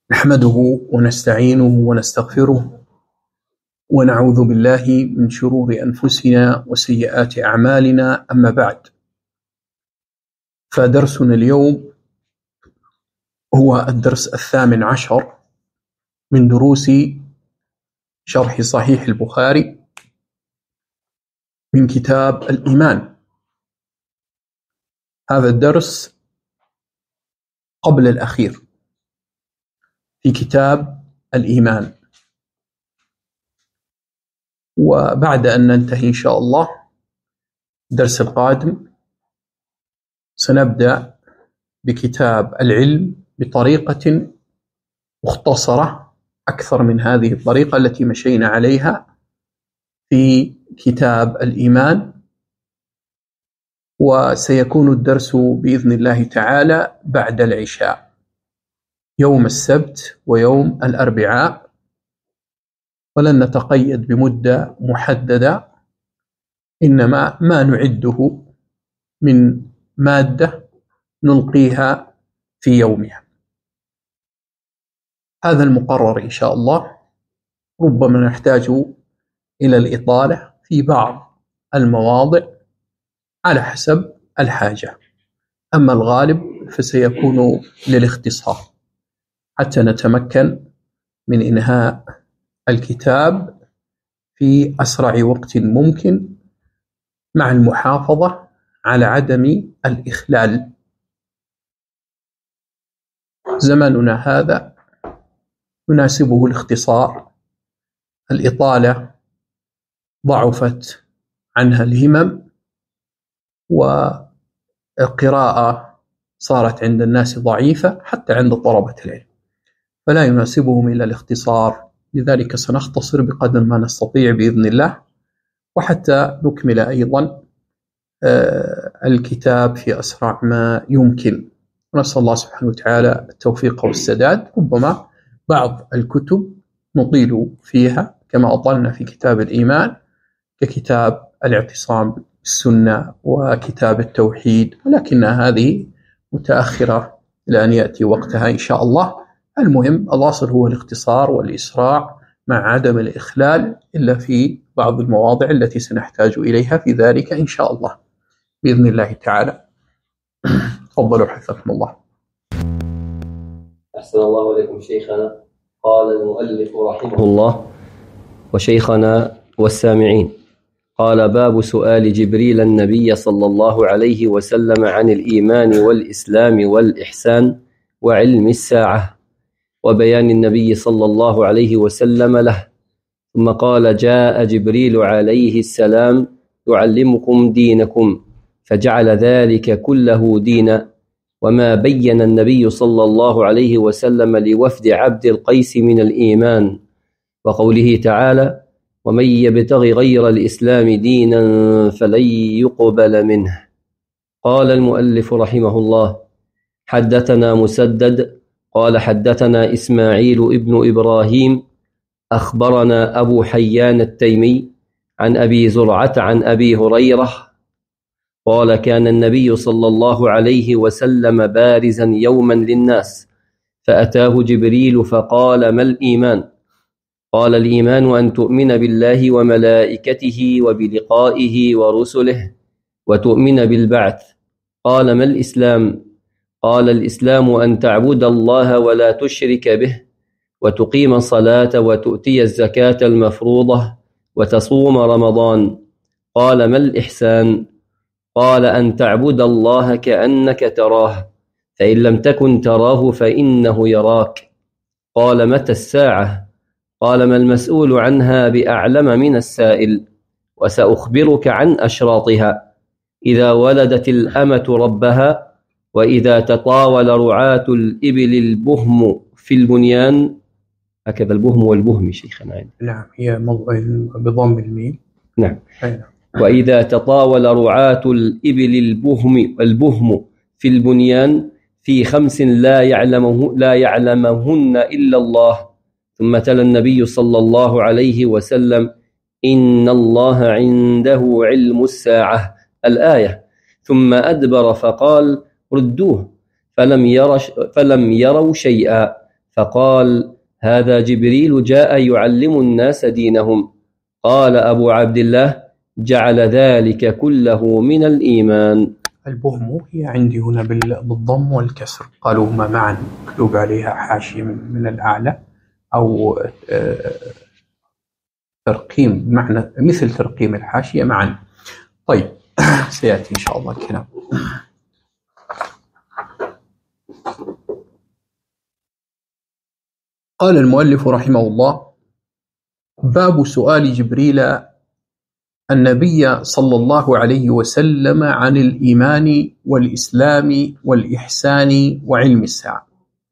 نحمده ونستعينه ونستغفره ونعوذ بالله من شرور أنفسنا وسيئات أعمالنا. أما بعد، فدرسنا اليوم هو الدرس 18 من دروس شرح صحيح البخاري من كتاب الإيمان. هذا الدرس قبل الأخير في كتاب الإيمان، وبعد أن ننتهي إن شاء الله الدرس القادم سنبدأ بكتاب العلم بطريقة مختصرة أكثر من هذه الطريقة التي مشينا عليها في كتاب الإيمان. وسيكون الدرس بإذن الله تعالى بعد العشاء يوم السبت ويوم الأربعاء، ولن نتقيد بمدة محددة، إنما ما نعده من مادة نلقيها في يومها. هذا المقرر إن شاء الله. ربما نحتاج إلى الإطالة في بعض المواضع على حسب الحاجة، أما الغالب فسيكون للاختصار حتى نتمكن من إنهاء الكتاب في أسرع وقت ممكن، مع المحافظة على عدم الإخلال. زماننا هذا يناسبه الاختصار، الإطالة ضعفت عنها الهمم، والقراءة صارت عند الناس ضعيفة حتى عند طلبة العلم، فلا يناسبهم إلا الاختصار. لذلك سنختصر بقدر ما نستطيع بإذن الله، وحتى نكمل أيضا الكتاب في أسرع ما يمكن. ونسأل الله سبحانه وتعالى التوفيق والسداد. ربما بعض الكتب نطيل فيها كما أطلنا في كتاب الإيمان، ككتاب الاعتصام بالسنة وكتاب التوحيد، ولكن هذه متأخرة إلى أن يأتي وقتها إن شاء الله. المهم الأصل هو الاختصار والإسراع مع عدم الإخلال، إلا في بعض المواضع التي سنحتاج إليها في ذلك إن شاء الله بإذن الله تعالى. تفضلوا حفظكم الله. أحسن الله إليكم شيخنا. قال المؤلف رحمه الله: وشيخنا والسامعين، قال: باب سؤال جبريل النبي صلى الله عليه وسلم عن الإيمان والإسلام والإحسان وعلم الساعة، وبيان النبي صلى الله عليه وسلم له. ثم قال: جاء جبريل عليه السلام يعلمكم دينكم، فجعل ذلك كله دينا. وما بين النبي صلى الله عليه وسلم لوفد عبد القيس من الإيمان، وقوله تعالى: ومن يبتغ غير الإسلام دينا فلن يقبل منه. قال المؤلف رحمه الله: حدثنا مسدد قال حدثنا إسماعيل ابن إبراهيم أخبرنا أبو حيان التيمي عن أبي زرعة عن أبي هريرة قال: كان النبي صلى الله عليه وسلم بارزا يوما للناس، فأتاه جبريل فقال: ما الإيمان؟ قال: الإيمان أن تؤمن بالله وملائكته وبلقائه ورسله وتؤمن بالبعث. قال: ما الإسلام؟ قال: الإسلام أن تعبد الله ولا تشرك به، وتقيم الصلاة وتؤتي الزكاة المفروضة وتصوم رمضان. قال: ما الإحسان؟ قال: أن تعبد الله كأنك تراه، فإن لم تكن تراه فإنه يراك. قال: متى الساعة؟ قال: ما المسؤول عنها بأعلم من السائل، وسأخبرك عن أشراطها: إذا ولدت الأمة ربها، وإذا تطاول رعاة الإبل البهم في البنيان. هكذا البهم والبهم شيخنا. نعم، هي بضم الميم. نعم. وإذا تطاول رعاة الإبل البهم في البنيان في 5 لا يعلمهن إلا الله. ثم تلا النبي صلى الله عليه وسلم: إن الله عنده علم الساعة، الآية. ثم أدبر فقال: ردوه، فلم يروا شيئا، فقال: هذا جبريل جاء يعلم الناس دينهم. قال أبو عبد الله: جعل ذلك كله من الإيمان. البهم هي عندي هنا بالضم والكسر، قالوا هما معا، مكتوب عليها حاشية من الأعلى، أو ترقيم بمعنى مثل ترقيم الحاشية معا. طيب سيأتي إن شاء الله الكلام. قال المؤلف رحمه الله: باب سؤال جبريل النبي صلى الله عليه وسلم عن الإيمان والإسلام والإحسان وعلم الساعة.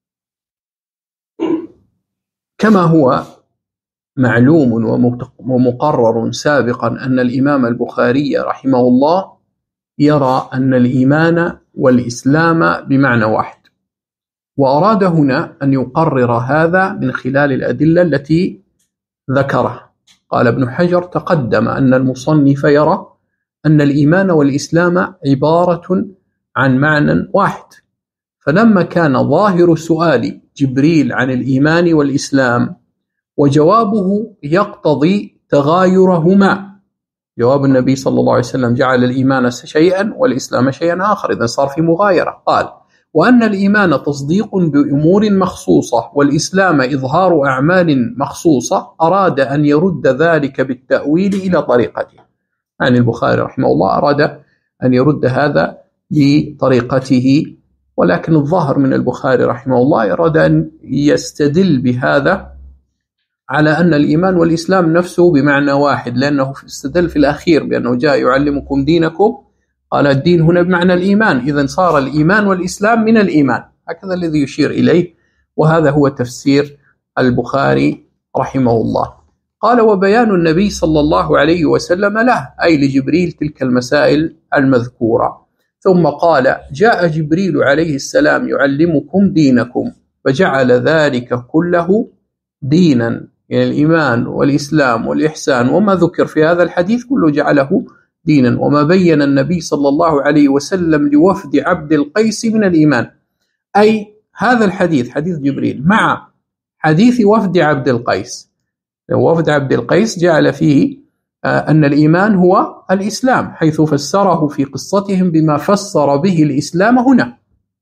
كما هو معلوم ومقرر سابقا أن الإمام البخاري رحمه الله يرى أن الإيمان والإسلام بمعنى واحد، وأراد هنا أن يقرر هذا من خلال الأدلة التي ذكرها. قال ابن حجر: تقدم أن المصنف يرى أن الإيمان والإسلام عبارة عن معنى واحد، فلما كان ظاهر سؤال جبريل عن الإيمان والإسلام وجوابه يقتضي تغايرهما، جواب النبي صلى الله عليه وسلم جعل الإيمان شيئا والإسلام شيئا آخر، إذا صار في مغايرة. قال: وأن الإيمان تصديق بأمور مخصوصة والإسلام إظهار أعمال مخصوصة، أراد أن يرد ذلك بالتأويل إلى طريقته. يعني البخاري رحمه الله أراد أن يرد هذا بطريقته، ولكن الظاهر من البخاري رحمه الله أراد أن يستدل بهذا على أن الإيمان والإسلام نفسه بمعنى واحد، لأنه استدل في الأخير بأنه جاء يعلمكم دينكم، قال الدين هنا بمعنى الإيمان، إذن صار الإيمان والإسلام من الإيمان، هكذا الذي يشير إليه، وهذا هو تفسير البخاري رحمه الله. قال: وبيان النبي صلى الله عليه وسلم له، أي لجبريل، تلك المسائل المذكورة. ثم قال: جاء جبريل عليه السلام يعلمكم دينكم، فجعل ذلك كله دينا، يعني الإيمان والإسلام والإحسان وما ذكر في هذا الحديث كله جعله دينا. وما بين النبي صلى الله عليه وسلم لوفد عبد القيس من الإيمان، أي هذا الحديث حديث جبريل مع حديث وفد عبد القيس. وفد عبد القيس جعل فيه أن الإيمان هو الإسلام، حيث فسره في قصتهم بما فسر به الإسلام هنا.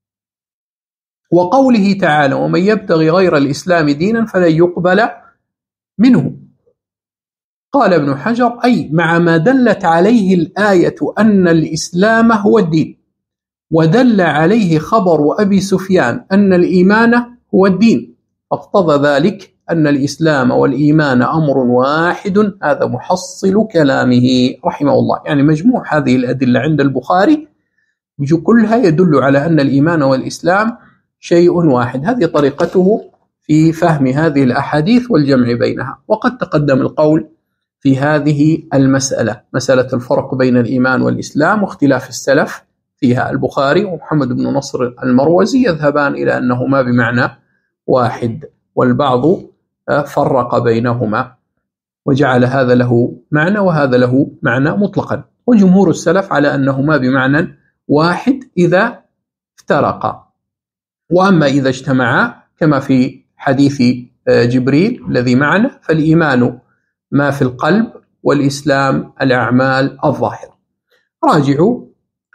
وقوله تعالى: ومن يبتغي غير الإسلام دينا فلن يقبل منه. قال ابن حجر: أي مع ما دلت عليه الآية أن الإسلام هو الدين، ودل عليه خبر أبي سفيان أن الإيمان هو الدين، فاقتضى ذلك أن الإسلام والإيمان أمر واحد. هذا محصل كلامه رحمه الله. يعني مجموع هذه الأدلة عند البخاري كلها يدل على أن الإيمان والإسلام شيء واحد. هذه طريقته في فهم هذه الأحاديث والجمع بينها. وقد تقدم القول في هذه المسألة، مسألة الفرق بين الإيمان والإسلام واختلاف السلف فيها. البخاري ومحمد بن نصر المروزي يذهبان إلى أنهما بمعنى واحد، والبعض فرق بينهما وجعل هذا له معنى وهذا له معنى مطلقا، وجمهور السلف على أنهما بمعنى واحد إذا افترقا. وأما إذا اجتمعا كما في حديث جبريل الذي معنا، فالإيمان ما في القلب والإسلام الأعمال الظاهرة. راجعوا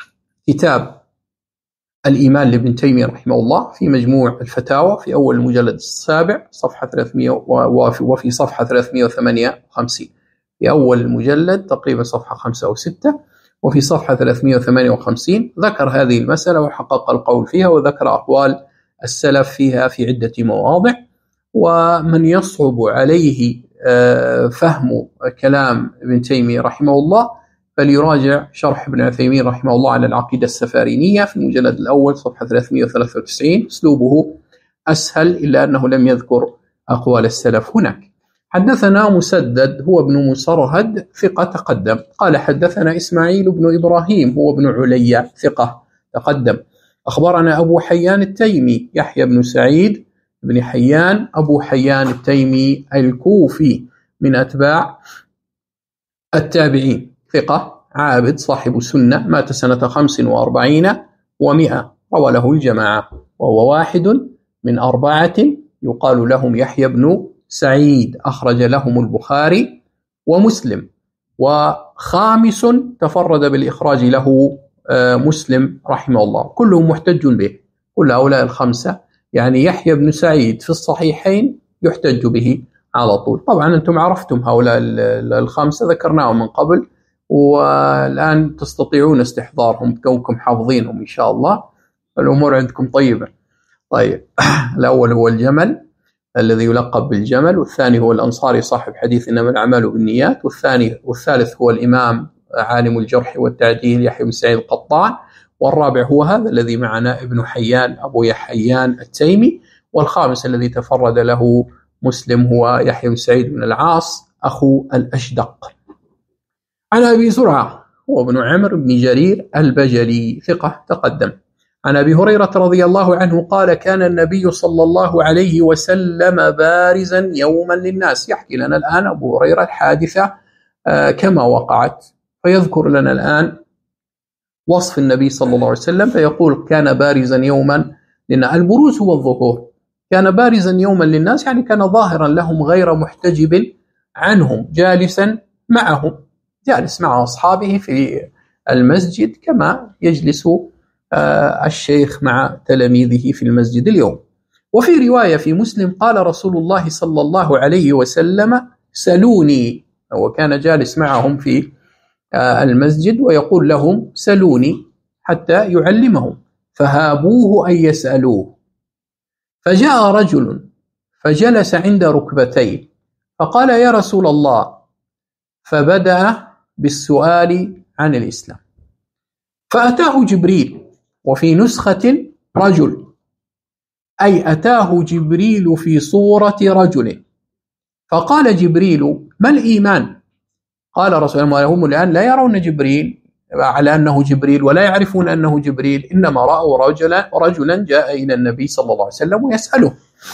كتاب الإيمان لابن تيمية رحمه الله في مجموع الفتاوى في أول المجلد السابع صفحة 300 وفي صفحة 358، في أول المجلد تقريبا صفحة 5 أو 6، وفي صفحة 358 ذكر هذه المسألة وحقق القول فيها، وذكر أقوال السلف فيها في عدة مواضع. ومن يصعب عليه فهم كلام ابن تيمية رحمه الله فليراجع شرح ابن عثيمين رحمه الله على العقيدة السفارينية في المجلد الأول صفحة 393. أسلوبه أسهل إلا أنه لم يذكر أقوال السلف هناك. حدثنا مسدد هو ابن مسرهد ثقة تقدم. قال حدثنا إسماعيل بن إبراهيم هو ابن عليا ثقة تقدم. أخبرنا أبو حيان التيمي يحيى بن سعيد بن حيان أبو حيان التيمي الكوفي من أتباع التابعين، ثقة عابد صاحب سنة، مات سنة 45 و100، روى له الجماعة، وهو واحد من 4 يقال لهم يحيى بن سعيد، أخرج لهم البخاري ومسلم. وخامس تفرد بالإخراج له مسلم رحمه الله، كلهم محتج به، كل هؤلاء الخمسة. يعني يحيى بن سعيد في الصحيحين يحتج به على طول. طبعا أنتم عرفتم هؤلاء الخمسة، ذكرناهم من قبل، والآن تستطيعون استحضارهم كونكم حافظينهم إن شاء الله، الأمور عندكم طيبة. طيب، الأول هو الجمل الذي يلقب بالجمل، والثاني هو الأنصاري صاحب حديث إنما الأعمال بالنيات، والثالث هو الإمام عالم الجرح والتعديل يحيى بن سعيد القطان، والرابع هو هذا الذي معنا ابن حيان أبو يحيان التيمي، والخامس الذي تفرد له مسلم هو يحيى بن سعيد بن العاص أخو الأشدق. عن أبي زرعة هو ابن عمرو بن جرير البجلي ثقة تقدم. عن أبي هريرة رضي الله عنه قال كان النبي صلى الله عليه وسلم بارزا يوما للناس. يحكي لنا الآن أبو هريرة الحادثة كما وقعت، فيذكر لنا الآن وصف النبي صلى الله عليه وسلم، فيقول كان بارزا يوما للناس. البروز هو الظهور، كان بارزا يوما للناس يعني كان ظاهرا لهم غير محتجب عنهم، جالسا معهم، جالس مع أصحابه في المسجد كما يجلس الشيخ مع تلاميذه في المسجد اليوم. وفي رواية في مسلم قال رسول الله صلى الله عليه وسلم سلوني، وكان جالس معهم في المسجد ويقول لهم سلوني حتى يعلمهم، فهابوه أن يسألوه. فجاء رجل فجلس عند ركبتيه فقال يا رسول الله، فبدأ بالسؤال عن الإسلام، فأتاه جبريل، وفي نسخة رجل، أي أتاه جبريل في صورة رجل، فقال جبريل ما الإيمان؟ قال رسول الله هم الآن لا يرون جبريل على أنه جبريل ولا يعرفون أنه جبريل، إنما رأوا رجلا جاء إلى النبي صلى الله عليه وسلم ويسأله،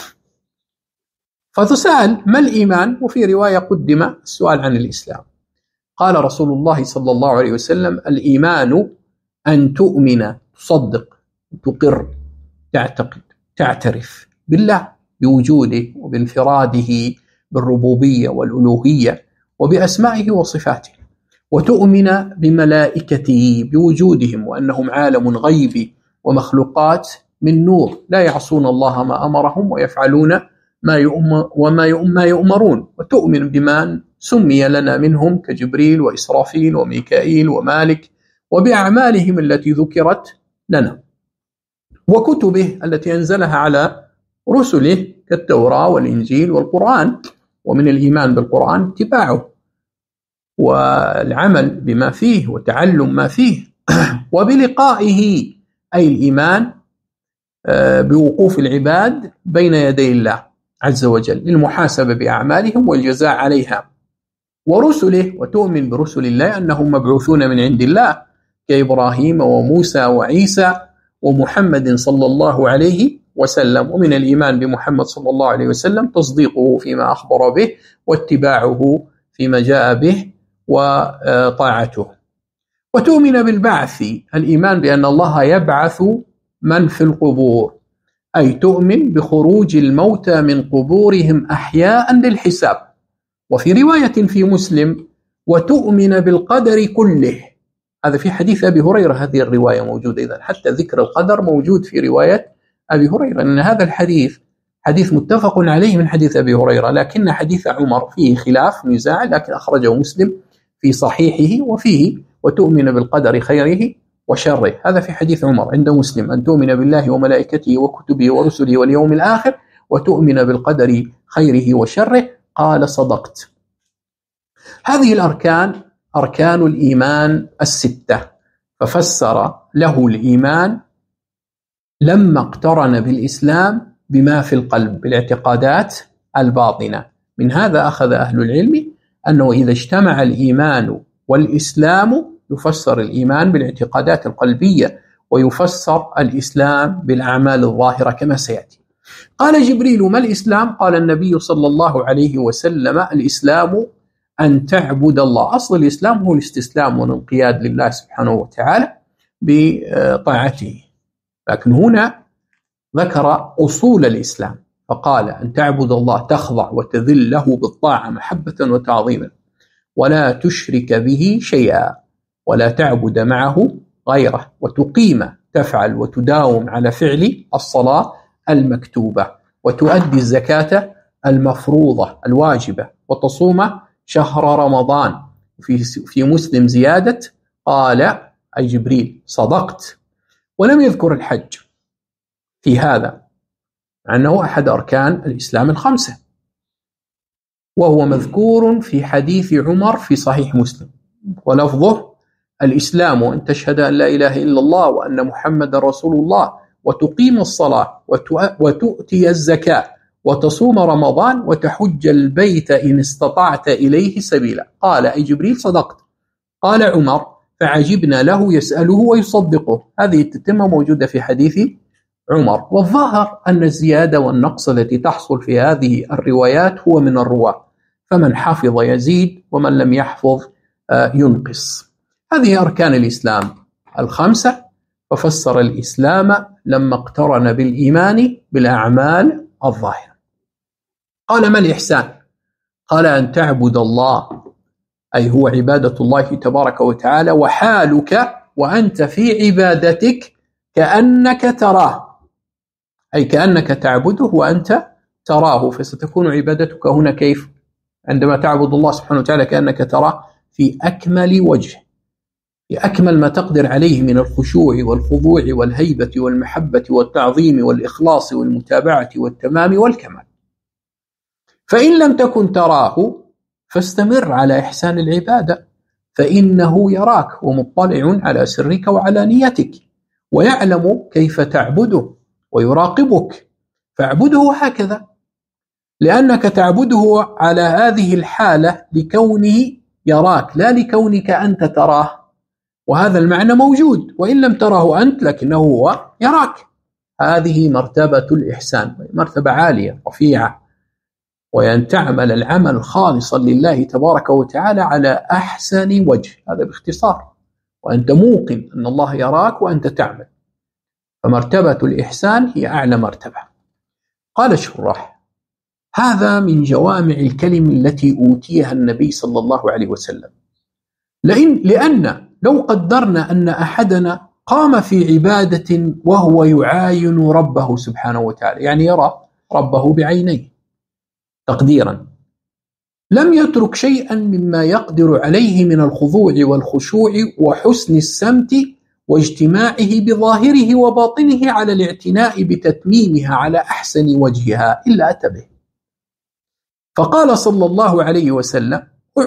فتسأل ما الإيمان؟ وفي رواية قدم السؤال عن الإسلام. قال رسول الله صلى الله عليه وسلم الإيمان أن تؤمن، تصدق، تقر، تعتقد، تعترف بالله بوجوده وبانفراده بالربوبية والألوهية وبأسمائه وصفاته، وتؤمن بملائكته بوجودهم وأنهم عالم غيبي ومخلوقات من نور لا يعصون الله ما أمرهم ويفعلون ما يؤمرون، وتؤمن بمن سمي لنا منهم كجبريل وإسرافيل وميكائيل ومالك وبأعمالهم التي ذكرت لنا، وكتبه التي أنزلها على رسله كالتوراة والإنجيل والقرآن، ومن الإيمان بالقرآن اتباعه والعمل بما فيه وتعلم ما فيه، وبلقائه أي الإيمان بوقوف العباد بين يدي الله عز وجل للمحاسبة بأعمالهم والجزاء عليها، ورسله، وتؤمن برسل الله أنهم مبعوثون من عند الله كإبراهيم وموسى وعيسى ومحمد صلى الله عليه وسلم. ومن الإيمان بمحمد صلى الله عليه وسلم تصديقه فيما أخبر به واتباعه فيما جاء به وطاعته. وتؤمن بالبعث، الإيمان بأن الله يبعث من في القبور، أي تؤمن بخروج الموتى من قبورهم أحياء للحساب. وفي رواية في مسلم وتؤمن بالقدر كله، هذا في حديث أبي هريرة، هذه الرواية موجودة، إذن حتى ذكر القدر موجود في رواية أبي هريرة، أن هذا الحديث حديث متفق عليه من حديث أبي هريرة، لكن حديث عمر فيه خلاف نزاع، لكن أخرجه مسلم في صحيحه وفيه وتؤمن بالقدر خيره وشره. هذا في حديث عمر عند مسلم، أن تؤمن بالله وملائكته وكتبه ورسله واليوم الآخر وتؤمن بالقدر خيره وشره. قال صدقت. هذه الأركان أركان الإيمان الستة، ففسر له الإيمان لما اقترن بالإسلام بما في القلب بالاعتقادات الباطنة. من هذا أخذ أهل العلم أنه إذا اجتمع الإيمان والإسلام يفسر الإيمان بالاعتقادات القلبية ويفسر الإسلام بالأعمال الظاهرة كما سيأتي. قال جبريل ما الإسلام؟ قال النبي صلى الله عليه وسلم الإسلام أن تعبد الله. أصل الإسلام هو الاستسلام والانقياد لله سبحانه وتعالى بطاعته، لكن هنا ذكر أصول الإسلام فقال: أن تعبد الله تخضع وتذل له بالطاعة محبة وتعظيما، ولا تشرك به شيئا، ولا تعبد معه غيره، وتقيم تفعل وتداوم على فعل الصلاة المكتوبة، وتؤدي الزكاة المفروضة الواجبة، وتصوم شهر رمضان. في مسلم زيادة قال أي جبريل: صدقت. ولم يذكر الحج في هذا، مع أنه أحد أركان الإسلام ال5، وهو مذكور في حديث عمر في صحيح مسلم، ولفظه: الإسلام أن تشهد أن لا إله إلا الله وأن محمد رسول الله، وتقيم الصلاة، وتؤتي الزكاة، وتصوم رمضان، وتحج البيت إن استطعت إليه سبيلا. قال أي جبريل: صدقت. قال عمر: فعجبنا له يسأله ويصدقه. هذه التتمة موجودة في حديث عمر. والظاهر أن الزيادة والنقص التي تحصل في هذه الروايات هو من الرواة، فمن حفظ يزيد ومن لم يحفظ ينقص. هذه أركان الإسلام ال5، ففسر الإسلام لما اقترن بالإيمان بالأعمال الظاهرة. قال: ما الإحسان؟ قال: أن تعبد الله، أي هو عبادة الله تبارك وتعالى، وحالك وأنت في عبادتك كأنك تراه، أي كأنك تعبده وأنت تراه. فستكون عبادتك هنا كيف؟ عندما تعبد الله سبحانه وتعالى كأنك تراه في أكمل وجه، في أكمل ما تقدر عليه من الخشوع والخضوع والهيبة والمحبة والتعظيم والإخلاص والمتابعة والتمام والكمال. فإن لم تكن تراه فاستمر على إحسان العبادة، فإنه يراك ومطلع على سرك وعلى نيتك، ويعلم كيف تعبده ويراقبك، فاعبده هكذا، لأنك تعبده على هذه الحالة لكونه يراك، لا لكونك أنت تراه. وهذا المعنى موجود وإن لم تره أنت، لكنه هو يراك. هذه مرتبة الإحسان، مرتبة عالية رفيعة، وأن تعمل العمل خالصا لله تبارك وتعالى على أحسن وجه، هذا باختصار، وأنت موقن أن الله يراك وأنت تعمل. فمرتبة الإحسان هي أعلى مرتبة. قال الشراح: هذا من جوامع الكلم التي أوتيها النبي صلى الله عليه وسلم، لأن لو قدرنا أن أحدنا قام في عبادة وهو يعاين ربه سبحانه وتعالى، يعني يرى ربه بعينيه تقديرا، لم يترك شيئا مما يقدر عليه من الخضوع والخشوع وحسن السمت واجتماعه بظاهره وباطنه على الاعتناء بتتميمها على أحسن وجهها إلا أتى به. فقال صلى الله عليه وسلم: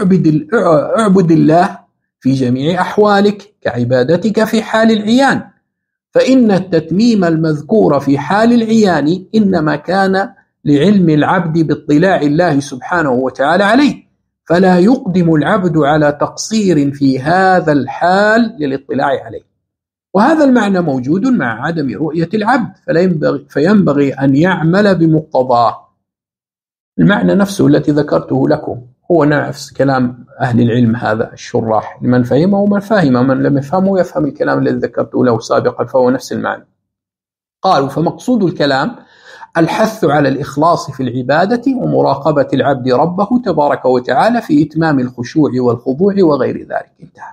اعبد الله في جميع أحوالك كعبادتك في حال العيان، فإن التتميم المذكور في حال العيان إنما كان لعلم العبد باطلاع الله سبحانه وتعالى عليه، فلا يقدم العبد على تقصير في هذا الحال للاطلاع عليه. وهذا المعنى موجود مع عدم رؤية العبد، فينبغي أن يعمل بمقتضاه. المعنى نفسه التي ذكرته لكم هو نفس كلام أهل العلم، هذا الشراح، لمن فهمه ومن فهم، من لم يفهمه يفهم الكلام الذي ذكرته له سابقا، فهو نفس المعنى. قالوا: فمقصود الكلام الحث على الإخلاص في العبادة ومراقبة العبد ربه تبارك وتعالى في إتمام الخشوع والخضوع وغير ذلك. انتهى.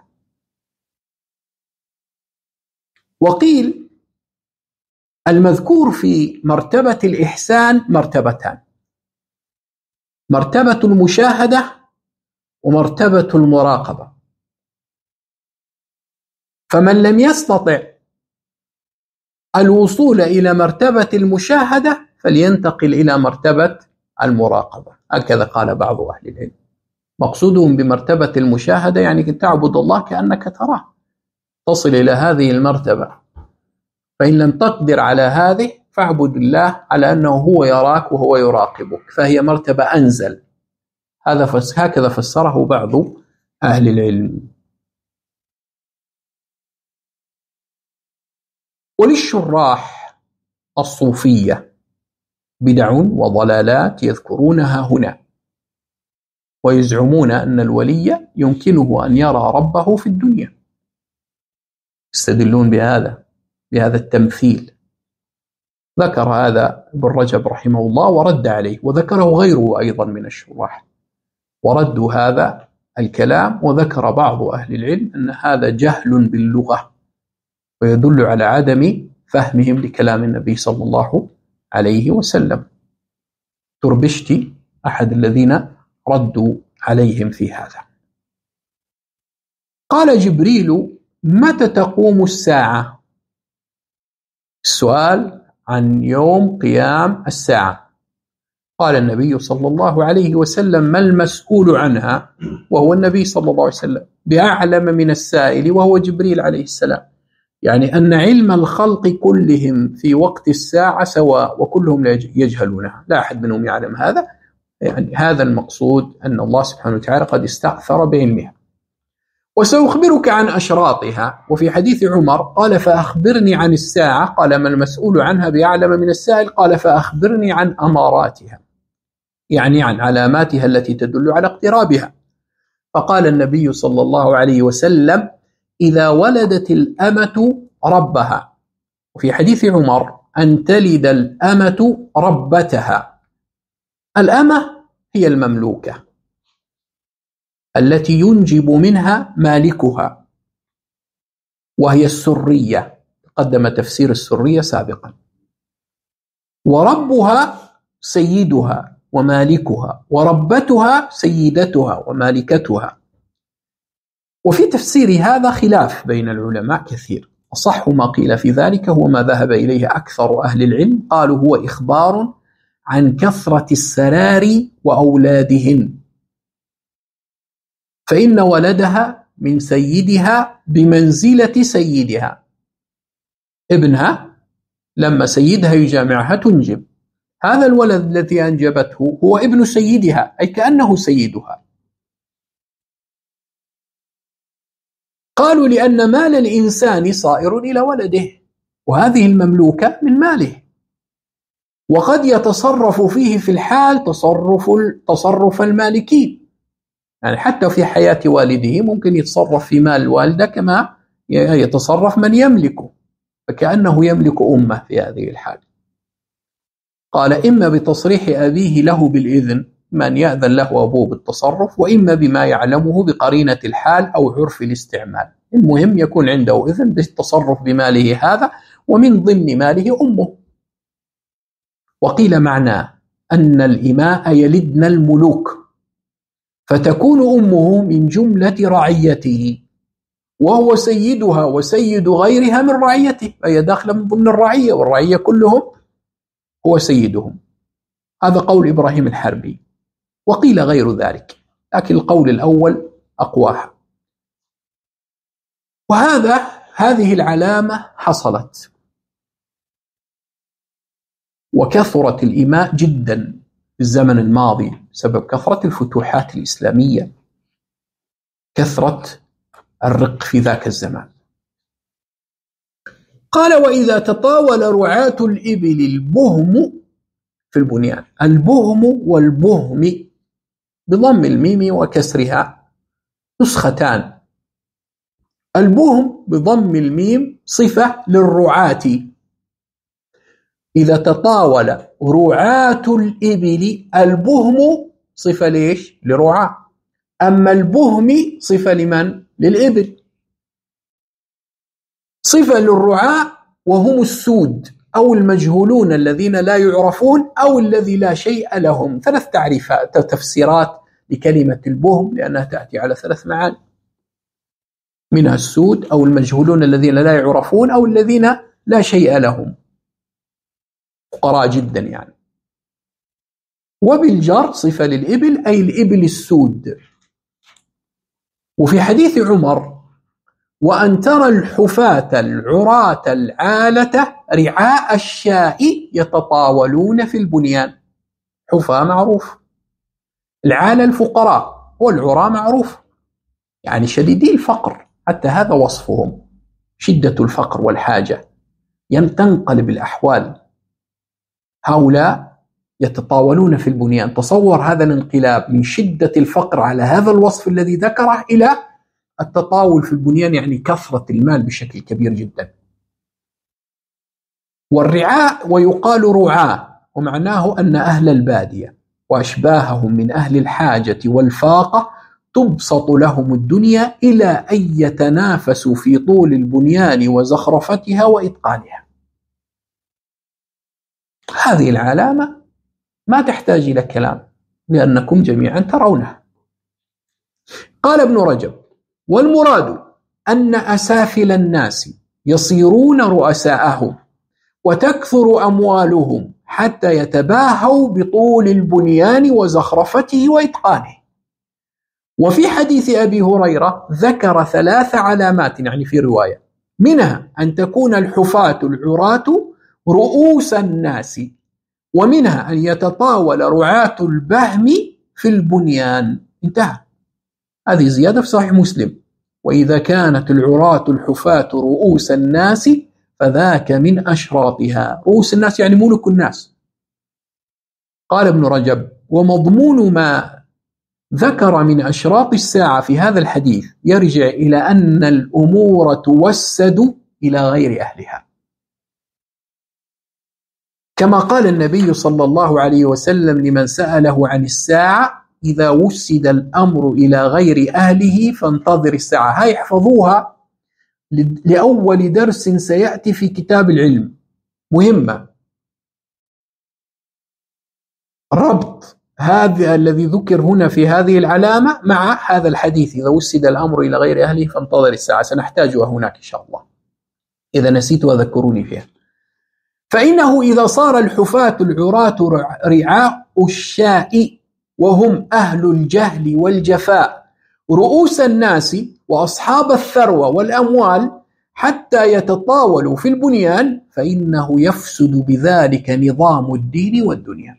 وقيل المذكور في مرتبة الإحسان مرتبتان: مرتبة المشاهدة ومرتبة المراقبة. فمن لم يستطع الوصول إلى مرتبة المشاهدة فلينتقل إلى مرتبة المراقبة، هكذا قال بعض أهل العلم. مقصودهم بمرتبة المشاهدة يعني تعبد الله كأنك تراه، تصل إلى هذه المرتبة. فإن لم تقدر على هذه فاعبد الله على أنه هو يراك وهو يراقبك، فهي مرتبة أنزل. هكذا فسره بعض أهل العلم. وللشراح الصوفية بدع وضلالات يذكرونها هنا، ويزعمون أن الولي يمكنه أن يرى ربه في الدنيا، يستدلون بهذا التمثيل. ذكر هذا ابن رجب رحمه الله ورد عليه، وذكره غيره أيضا من الشراح وردوا هذا الكلام، وذكر بعض أهل العلم أن هذا جهل باللغة ويدل على عدم فهمهم لكلام النبي صلى الله عليه وسلم. تربشتي أحد الذين ردوا عليهم في هذا. قال جبريل: متى تقوم الساعة؟ السؤال عن يوم قيام الساعة. قال النبي صلى الله عليه وسلم: ما المسؤول عنها، وهو النبي صلى الله عليه وسلم، بأعلم من السائل وهو جبريل عليه السلام. يعني أن علم الخلق كلهم في وقت الساعة سواء، وكلهم يجهلونها، لا أحد منهم يعلم هذا. يعني هذا المقصود، أن الله سبحانه وتعالى قد استأثر بعلمها. وسأخبرك عن أشراطها. وفي حديث عمر قال: فأخبرني عن الساعة. قال: ما المسؤول عنها بأعلم من السائل. قال: فأخبرني عن أماراتها، يعني عن علاماتها التي تدل على اقترابها. فقال النبي صلى الله عليه وسلم: إذا ولدت الأمة ربها. وفي حديث عمر: أن تلد الأمة ربتها. الأمة هي المملوكة التي ينجب منها مالكها، وهي السرية، قدم تفسير السرية سابقا. وربها سيدها ومالكها، وربتها سيدتها ومالكتها. وفي تفسير هذا خلاف بين العلماء كثير. أصح ما قيل في ذلك هو ما ذهب إليه أكثر أهل العلم، قالوا هو إخبار عن كثرة السرار وأولادهن، فإن ولدها من سيدها بمنزلة سيدها. ابنها لما سيدها يجامعها تنجب، هذا الولد الذي أنجبته هو ابن سيدها، أي كأنه سيدها. قالوا: لأن مال الإنسان صائر إلى ولده، وهذه المملوكة من ماله، وقد يتصرف فيه في الحال تصرف المالكين. يعني حتى في حياة والده ممكن يتصرف في مال الوالدة كما يتصرف من يملكه، فكأنه يملك أمه في هذه الحال. قال: إما بتصريح أبيه له بالإذن، من يأذن له أبوه بالتصرف، وإما بما يعلمه بقرينة الحال أو عرف الاستعمال. المهم يكون عنده إذن بالتصرف بماله هذا، ومن ضمن ماله أمه. وقيل معناه أن الإماء يلدن الملوك، فتكون أمه من جملة رعيته، وهو سيدها وسيد غيرها من رعيته، فهي داخلة من ضمن الرعية، والرعية كلهم هو سيدهم. هذا قول إبراهيم الحربي. وقيل غير ذلك، لكن القول الأول أقواها. هذه العلامة حصلت، وكثرت الإماء جدا في الزمن الماضي بسبب كثرة الفتوحات الإسلامية، كثرة الرق في ذاك الزمان. قال: وإذا تطاول رعاة الإبل البهم في البنيان. البهم والبهم بضم الميم وكسرها نسختان. البهم بضم الميم صفة للرعاة. إذا تطاول رعاة الإبل، البهم صفة ليش؟ لرعاة. أما البهم صفة لمن؟ للإبل. صفة للرعاة وهم السود أو المجهولون الذين لا يعرفون أو الذي لا شيء لهم. 3 تفسيرات لكلمة البهم، لأنها تأتي على 3 معاني، منها السود أو المجهولون الذين لا يعرفون أو الذين لا شيء لهم، فقراء جدا يعني. وبالجر صفة للإبل أي الإبل السود. وفي حديث عمر: وأن ترى الحفاة العراة العالة رعاء الشاء يتطاولون في البنيان. حفاة معروف، العالة الفقراء، والعراة معروف يعني شديدي الفقر، حتى هذا وصفهم، شدة الفقر والحاجة، تنقلب الأحوال. هؤلاء يتطاولون في البنيان. تصور هذا الانقلاب من شدة الفقر على هذا الوصف الذي ذكره إلى التطاول في البنيان، يعني كثرة المال بشكل كبير جدا. والرعاء ويقال رعاة، ومعناه أن أهل البادية وأشباههم من أهل الحاجة والفاقة تبسط لهم الدنيا إلى أن يتنافسوا في طول البنيان وزخرفتها وإتقانها. هذه العلامة ما تحتاج إلى كلام لأنكم جميعا ترونها. قال ابن رجب: والمراد أن أسافل الناس يصيرون رؤساءهم وتكثر أموالهم حتى يتباهوا بطول البنيان وزخرفته وإتقانه. وفي حديث أبي هريرة ذكر 3 علامات، يعني في رواية، منها أن تكون الحفاة العراة رؤوس الناس، ومنها أن يتطاول رعاة البهم في البنيان. انتهى. هذه زيادة في صحيح مسلم: وإذا كانت العراة الحفاة رؤوس الناس فذاك من أشراطها. رؤوس الناس يعني ملك الناس. قال ابن رجب: ومضمون ما ذكر من أشراط الساعة في هذا الحديث يرجع إلى أن الأمور توسد إلى غير أهلها، كما قال النبي صلى الله عليه وسلم لمن سأله عن الساعة: إذا وسد الأمر إلى غير أهله فانتظر الساعة. هاي احفظوها لأول درس سيأتي في كتاب العلم، مهمة. ربط هذا الذي ذكر هنا في هذه العلامة مع هذا الحديث: إذا وسد الأمر إلى غير أهله فانتظر الساعة. سنحتاجها هناك إن شاء الله، إذا نسيت وذكروني فيها. فإنه إذا صار الحفاة العراة رعاء الشاء وهم أهل الجهل والجفاء رؤوس الناس وأصحاب الثروة والأموال حتى يتطاولوا في البنيان، فإنه يفسد بذلك نظام الدين والدنيا.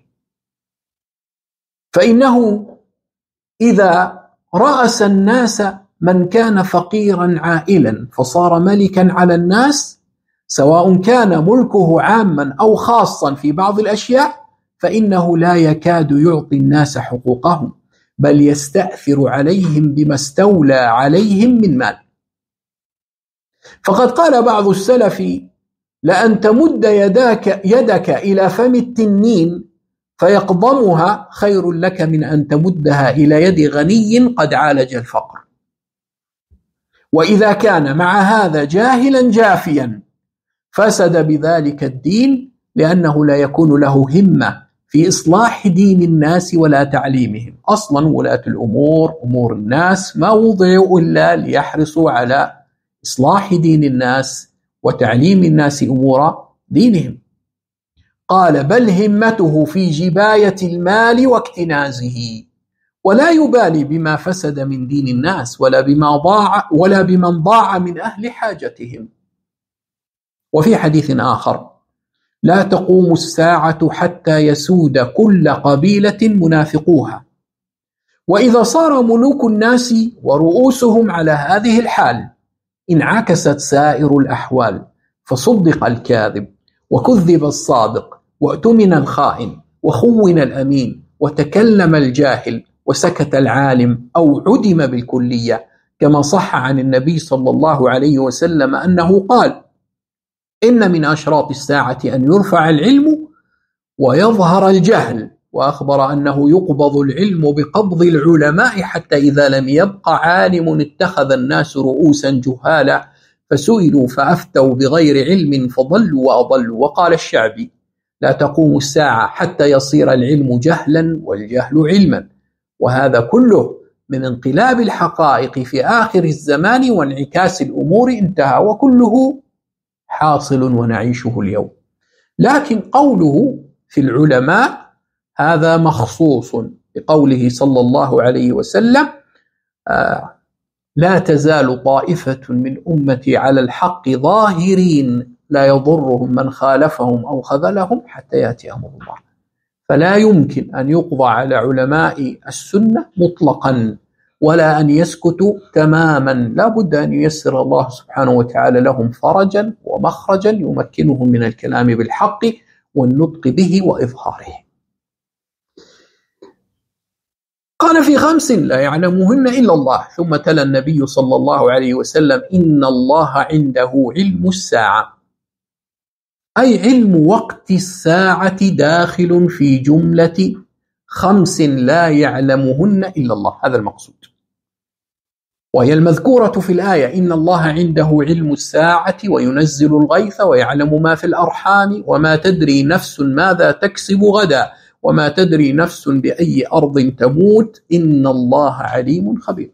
فإنه إذا رأس الناس من كان فقيرا عائلا فصار ملكا على الناس، سواء كان ملكه عاما أو خاصا في بعض الأشياء، فإنه لا يكاد يعطي الناس حقوقهم، بل يستأثر عليهم بما استولى عليهم من مال. فقد قال بعض السلف: لأن تمد يدك إلى فم التنين فيقضمها خير لك من أن تمدها إلى يد غني قد عالج الفقر. وإذا كان مع هذا جاهلا جافيا فسد بذلك الدين، لأنه لا يكون له همة في إصلاح دين الناس ولا تعليمهم. أصلا ولاة الأمور أمور الناس ما وضعوا إلا ليحرصوا على إصلاح دين الناس وتعليم الناس أمور دينهم. قال: بل همته في جباية المال واكتنازه، ولا يبالي بما فسد من دين الناس ولا بمن ضاع من أهل حاجتهم. وفي حديث آخر: لا تقوم الساعة حتى يسود كل قبيلة منافقوها. وإذا صار ملوك الناس ورؤوسهم على هذه الحال انعكست سائر الأحوال، فصدق الكاذب وكذب الصادق وأؤتمن الخائن وخون الأمين وتكلم الجاهل وسكت العالم أو عدم بالكلية، كما صح عن النبي صلى الله عليه وسلم أنه قال: إن من أشراط الساعة أن يرفع العلم ويظهر الجهل. وأخبر أنه يقبض العلم بقبض العلماء حتى إذا لم يبق عالم اتخذ الناس رؤوسا جهالا فسئلوا فأفتوا بغير علم فضلوا وأضلوا. وقال الشعبي: لا تقوم الساعة حتى يصير العلم جهلا والجهل علما. وهذا كله من انقلاب الحقائق في آخر الزمان وانعكاس الأمور. انتهى، وكله حاصل ونعيشه اليوم. لكن قوله في العلماء هذا مخصوص بقوله صلى الله عليه وسلم: لا تزال طائفة من أمتي على الحق ظاهرين لا يضرهم من خالفهم أو خذلهم حتى يأتي أمر الله. فلا يمكن أن يقضى على علماء السنة مطلقا ولا أن يسكتوا تماما. لا بد أن ييسر الله سبحانه وتعالى لهم فرجا ومخرجا يمكنهم من الكلام بالحق والنطق به وإظهاره. قال: في 5 لا يعلمهن إلا الله. ثم تلا النبي صلى الله عليه وسلم: إن الله عنده علم الساعة أي علم وقت الساعة داخل في جملة 5 لا يعلمهن إلا الله، هذا المقصود. وهي المذكورة في الآية: إن الله عنده علم الساعة وينزل الغيث ويعلم ما في الأرحام وما تدري نفس ماذا تكسب غدا وما تدري نفس بأي أرض تموت إن الله عليم خبير.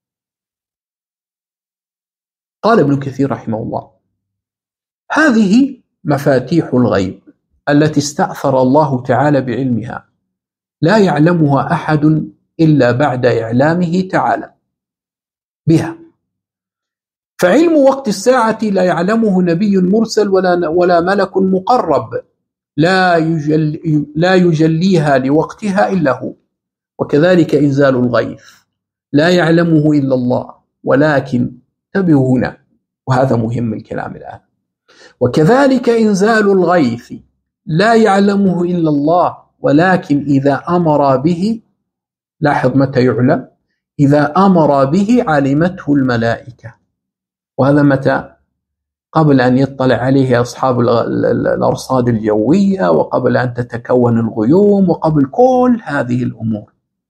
قال ابن كثير رحمه الله: هذه مفاتيح الغيب التي استأثر الله تعالى بعلمها، لا يعلمها أحد إلا بعد إعلامه تعالى بها. فعلم وقت الساعة لا يعلمه نبي مرسل ولا ملك مقرب، لا يجليها لوقتها إلا هو. وكذلك إنزال الغيث لا يعلمه إلا الله، ولكن انتبهوا هنا وهذا مهم الكلام الآن. وكذلك إنزال الغيث لا يعلمه إلا الله، ولكن إذا أمر به، لاحظ متى يعلم، إذا أمر به علمته الملائكة. وهذا متى؟ قبل أن يطلع عليه أصحاب الأرصاد الجوية، وقبل أن تتكون الغيوم، وقبل كل هذه الأمور.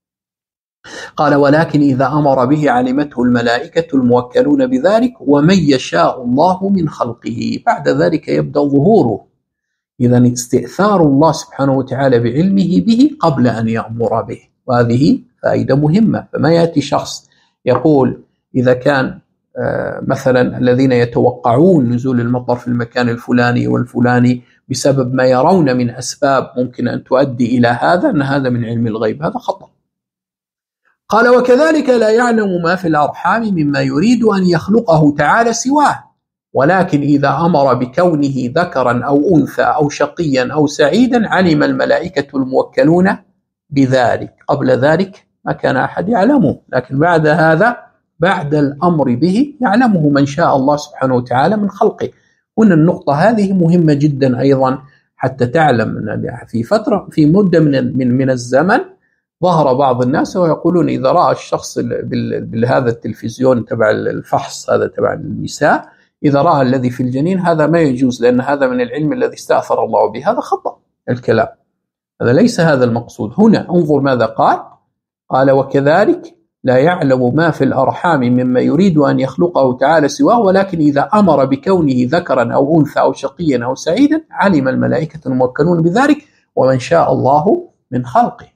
قال: ولكن إذا أمر به علمته الملائكة الموكلون بذلك ومن يشاء الله من خلقه. بعد ذلك يبدأ ظهوره. إذن استئثار الله سبحانه وتعالى بعلمه به قبل أن يأمر به، وهذه فائدة مهمة. فما يأتي شخص يقول إذا كان مثلا الذين يتوقعون نزول المطر في المكان الفلاني والفلاني بسبب ما يرون من أسباب ممكن أن تؤدي إلى هذا، أن هذا من علم الغيب، هذا خطأ. قال: وكذلك لا يعلم ما في الأرحام مما يريد أن يخلقه تعالى سواه، ولكن إذا أمر بكونه ذكرا أو أنثى أو شقيا أو سعيدا علم الملائكة الموكلون بذلك. قبل ذلك ما كان أحد يعلمه، لكن بعد هذا، بعد الأمر به، يعلمه من شاء الله سبحانه وتعالى من خلقه. هنا النقطة هذه مهمة جدا أيضا، حتى تعلم في مدة من الزمن ظهر بعض الناس ويقولون إذا رأى الشخص بهذا التلفزيون تبع الفحص هذا تبع النساء، إذا رأى الذي في الجنين هذا ما يجوز، لأن هذا من العلم الذي استأثر الله به. هذا خطأ الكلام، هذا ليس هذا المقصود. هنا انظر ماذا قال: قال: وكذلك لا يعلم ما في الأرحام مما يريد أن يخلقه تعالى سواه، ولكن إذا أمر بكونه ذكرا أو أنثى أو شقيا أو سعيدا علم الملائكة الموكلون بذلك ومن شاء الله من خلقه.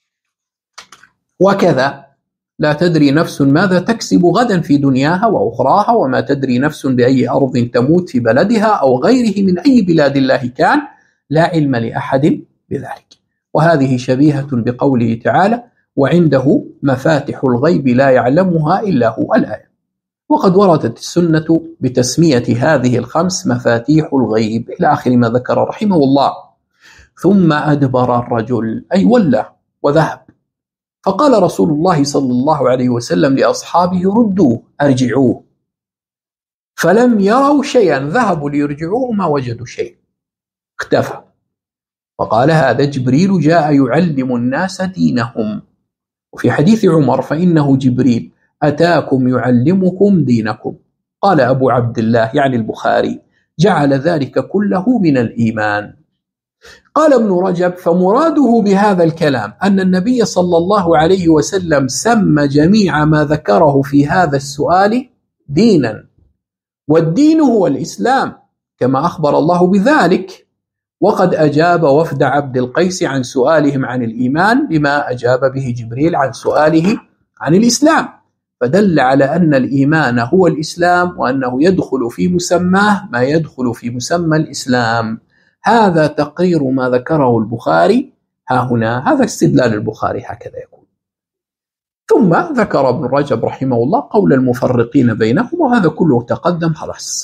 وكذا لا تدري نفس ماذا تكسب غدا في دنياها وأخراها، وما تدري نفس بأي أرض تموت في بلدها أو غيره من أي بلاد الله كان، لا علم لأحد بذلك. وهذه شبيهة بقوله تعالى: وعنده مفاتح الغيب لا يعلمها إلا هو، الآية. وقد وردت السنة بتسمية هذه ال5 مفاتيح الغيب إلى آخر ما ذكر رحمه الله. ثم أدبر الرجل، أي ولى وذهب. فقال رسول الله صلى الله عليه وسلم لأصحابه: ردوه، أرجعوه. فلم يروا شيئا، ذهبوا ليرجعوه ما وجدوا شيء، اختفى. فقال: هذا جبريل جاء يعلم الناس دينهم. وفي حديث عمر: فإنه جبريل أتاكم يعلمكم دينكم. قال أبو عبد الله يعني البخاري: جعل ذلك كله من الإيمان. قال ابن رجب: فمراده بهذا الكلام أن النبي صلى الله عليه وسلم سمى جميع ما ذكره في هذا السؤال دينا، والدين هو الإسلام كما أخبر الله بذلك. وقد أجاب وفد عبد القيس عن سؤالهم عن الإيمان بما أجاب به جبريل عن سؤاله عن الإسلام، فدل على أن الإيمان هو الإسلام، وأنه يدخل في مسماه ما يدخل في مسمى الإسلام. هذا تقرير ما ذكره البخاري ها هنا، هذا استدلال البخاري هكذا يكون. ثم ذكر ابن رجب رحمه الله قول المفرقين بينهم، وهذا كله تقدم خلاص.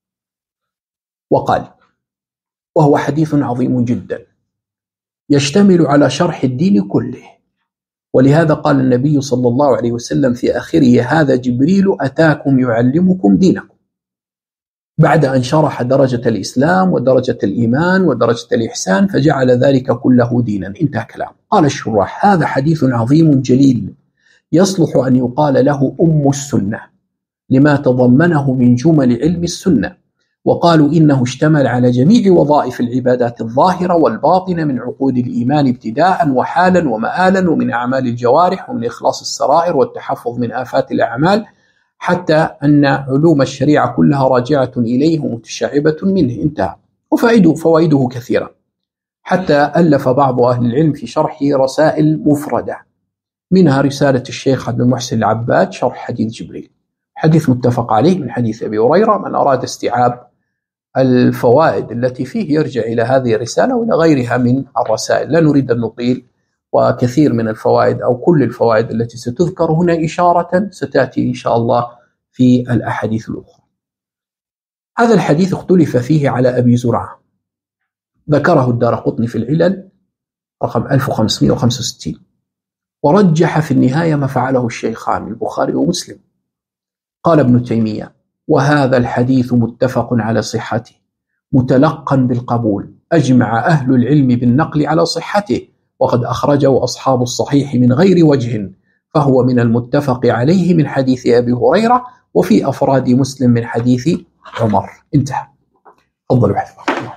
وقال: وهو حديث عظيم جدا يشتمل على شرح الدين كله، ولهذا قال النبي صلى الله عليه وسلم في آخره: هذا جبريل أتاكم يعلمكم دينكم، بعد أن شرح درجة الإسلام ودرجة الإيمان ودرجة الإحسان فجعل ذلك كله دينا. انتهى كلام. قال الشراح: هذا حديث عظيم جليل يصلح أن يقال له أم السنة، لما تضمنه من جمل علم السنة، وقالوا إنه اشتمل على جميع وظائف العبادات الظاهرة والباطنة من عقود الإيمان ابتداء وحالا ومآلا، ومن أعمال الجوارح، ومن إخلاص السرائر والتحفظ من آفات الأعمال، حتى أن علوم الشريعة كلها راجعة إليه ومتشعبة منه. انتهى. وفوائده كثيرة، حتى ألف بعض أهل العلم في شرحه رسائل مفردة، منها رسالة الشيخ عبد المحسن العباد شرح حديث جبريل، حديث متفق عليه من حديث أبي هريرة. من أراد استيعاب الفوائد التي فيه يرجع إلى هذه الرسالة وإلى غيرها من الرسائل. لا نريد أن نطيل، وكثير من الفوائد أو كل الفوائد التي ستذكر هنا إشارة ستأتي إن شاء الله في الأحاديث الأخرى. هذا الحديث اختلف فيه على أبي زرعة، ذكره الدارقطني في العلل رقم 1565، ورجح في النهاية ما فعله الشيخان البخاري ومسلم. قال ابن تيمية: وهذا الحديث متفق على صحته متلقا بالقبول، أجمع أهل العلم بالنقل على صحته، وقد أخرجه أصحاب الصحيح من غير وجه، فهو من المتفق عليه من حديث أبي هريرة، وفي أفراد مسلم من حديث عمر. انتهى. تفضلوا حفظكم الله.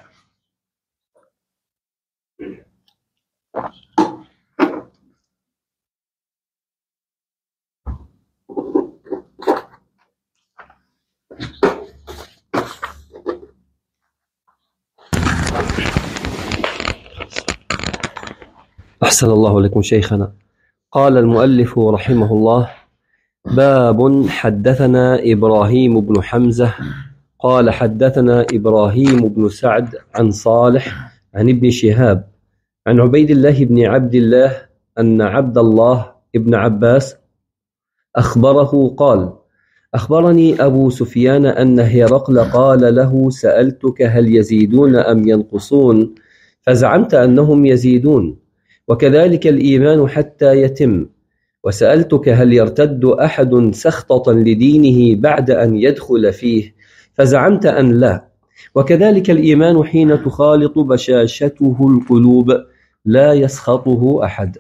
أحسن الله لكم شيخنا. قال المؤلف رحمه الله: باب حدثنا إبراهيم بن حمزة قال حدثنا إبراهيم بن سعد عن صالح عن ابن شهاب عن عبيد الله بن عبد الله أن عبد الله بن عباس أخبره قال: أخبرني أبو سفيان أن هرقل قال له: سألتك هل يزيدون أم ينقصون؟ فزعمت أنهم يزيدون، وكذلك الإيمان حتى يتم. وسألتك هل يرتد أحد سخطة لدينه بعد أن يدخل فيه؟ فزعمت أن لا، وكذلك الإيمان حين تخالط بشاشته القلوب لا يسخطه أحد.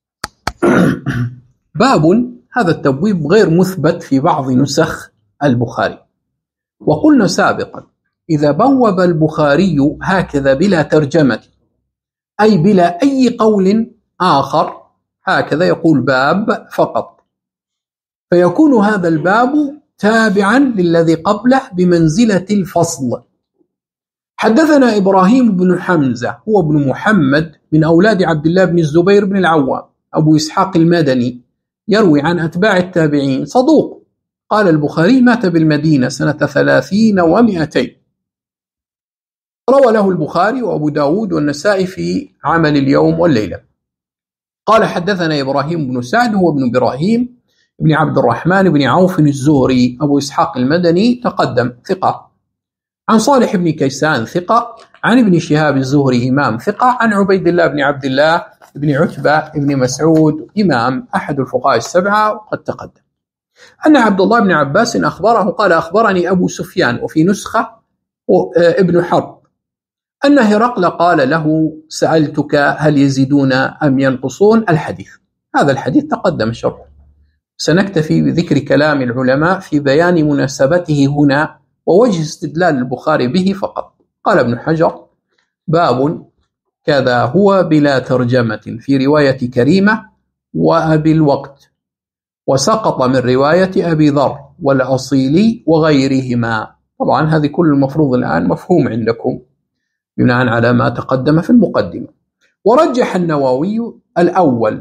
باب، هذا التبويب غير مثبت في بعض نسخ البخاري. وقلنا سابقا: إذا بوب البخاري هكذا بلا ترجمة، أي بلا أي قول آخر، هكذا يقول باب فقط، فيكون هذا الباب تابعا للذي قبله بمنزلة الفصل. حدثنا إبراهيم بن حمزة، هو ابن محمد من أولاد عبد الله بن الزبير بن العوام، أبو إسحاق المدني، يروي عن أتباع التابعين، صدوق. قال البخاري: مات بالمدينة سنة 30 و200. روى له البخاري وأبو داود والنسائي في عمل اليوم والليلة. قال: حدثنا إبراهيم بن سعد، هو ابن إبراهيم بن عبد الرحمن بن عوف الزهري، أبو إسحاق المدني، تقدم، ثقة. عن صالح بن كيسان، ثقة. عن ابن شهاب الزهري، إمام، ثقة. عن عبيد الله بن عبد الله بن عتبة بن مسعود، إمام، أحد الفقهاء السبعة، وقد تقدم. أن عبد الله بن عباس أخبره قال: أخبرني أبو سفيان، وفي نسخة ابن حرب، أن هرقل قال له: سألتك هل يزيدون أم ينقصون؟ الحديث. هذا الحديث تقدم شرحه، سنكتفي بذكر كلام العلماء في بيان مناسبته هنا ووجه استدلال البخاري به فقط. قال ابن حجر: باب كذا هو بلا ترجمة في رواية كريمة وأبي الوقت، وسقط من رواية أبي ذر والأصيلي وغيرهما. طبعا هذه كل المفروض الآن مفهوم عندكم بناء على ما تقدم في المقدمة. ورجح النووي الأول،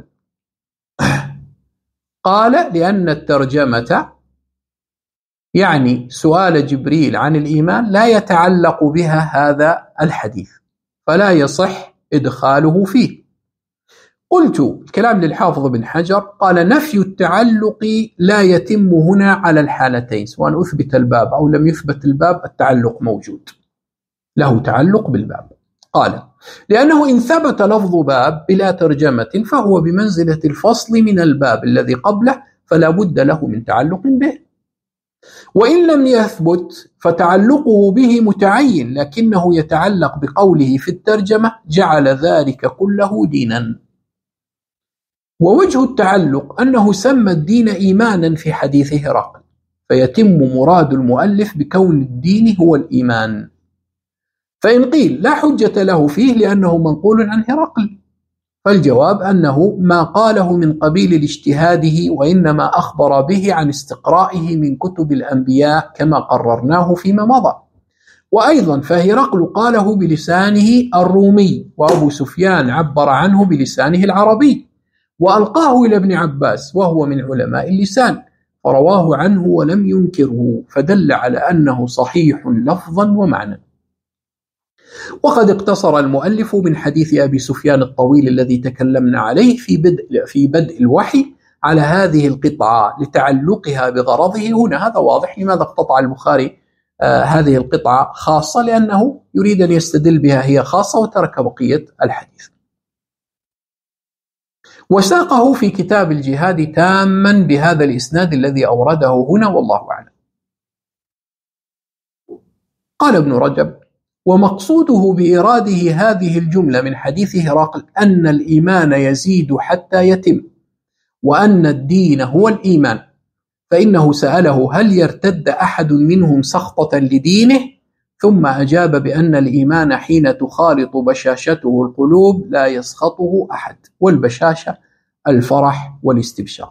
قال: لأن الترجمة يعني سؤال جبريل عن الإيمان لا يتعلق بها هذا الحديث، فلا يصح إدخاله فيه. قلت، الكلام للحافظ بن حجر، قال: نفي التعلق لا يتم هنا على الحالتين، سواء أثبت الباب أو لم يثبت الباب، التعلق موجود، له تعلق بالباب. قال: لأنه إن ثبت لفظ باب بلا ترجمة فهو بمنزلة الفصل من الباب الذي قبله، فلا بد له من تعلق به. وإن لم يثبت فتعلقه به متعين، لكنه يتعلق بقوله في الترجمة: جعل ذلك كله دينا. ووجه التعلق أنه سمى الدين إيمانا في حديث هرقل، فيتم مراد المؤلف بكون الدين هو الإيمان. فإن قيل لا حجة له فيه لأنه منقول عن هرقل، فالجواب أنه ما قاله من قبيل الاجتهاده، وإنما أخبر به عن استقرائه من كتب الأنبياء كما قررناه فيما مضى. وأيضا فهرقل قاله بلسانه الرومي، وأبو سفيان عبر عنه بلسانه العربي، وألقاه إلى ابن عباس وهو من علماء اللسان، فرواه عنه ولم ينكره، فدل على أنه صحيح لفظا ومعنى. وقد اقتصر المؤلف من حديث أبي سفيان الطويل الذي تكلمنا عليه في بدء الوحي على هذه القطعة لتعلقها بغرضه هنا. هذا واضح لماذا اقتطع البخاري هذه القطعة خاصة، لأنه يريد أن يستدل بها هي خاصة وترك بقية الحديث. وساقه في كتاب الجهاد تاما بهذا الإسناد الذي أورده هنا، والله أعلم. قال ابن رجب: ومقصوده بإراده هذه الجملة من حديث هرقل أن الإيمان يزيد حتى يتم، وأن الدين هو الإيمان، فإنه سأله هل يرتد أحد منهم سخطة لدينه، ثم أجاب بأن الإيمان حين تخالط بشاشته القلوب لا يسخطه أحد، والبشاشة الفرح والاستبشار.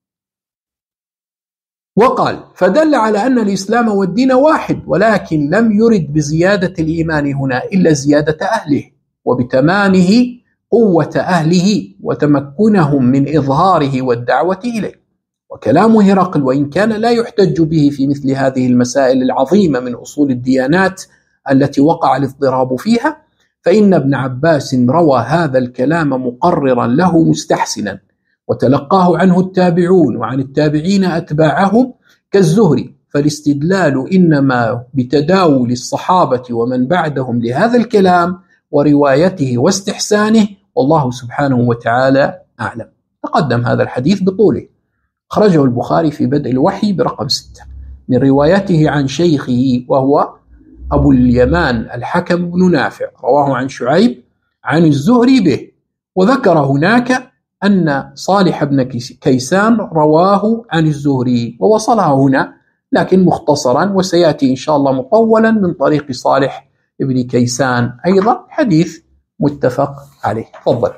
وقال: فدل على أن الإسلام والدين واحد، ولكن لم يرد بزيادة الإيمان هنا إلا زيادة أهله، وبتمامه قوة أهله وتمكنهم من إظهاره والدعوة إليه. وكلام هرقل وإن كان لا يحتج به في مثل هذه المسائل العظيمة من أصول الديانات التي وقع الاضطراب فيها، فإن ابن عباس روى هذا الكلام مقررا له مستحسنا، وتلقاه عنه التابعون وعن التابعين أتباعهم كالزهري، فالاستدلال إنما بتداول الصحابة ومن بعدهم لهذا الكلام وروايته واستحسانه، والله سبحانه وتعالى أعلم. تقدم هذا الحديث بطوله، أخرجه البخاري في بدء الوحي برقم 6 من روايته عن شيخه وهو أبو اليمان الحكم بن نافع، رواه عن شعيب عن الزهري به، وذكر هناك أن صالح بن كيسان رواه عن الزهري، ووصلها هنا لكن مختصرا، وسيأتي إن شاء الله مطولا من طريق صالح بن كيسان أيضا، حديث متفق عليه. تفضل.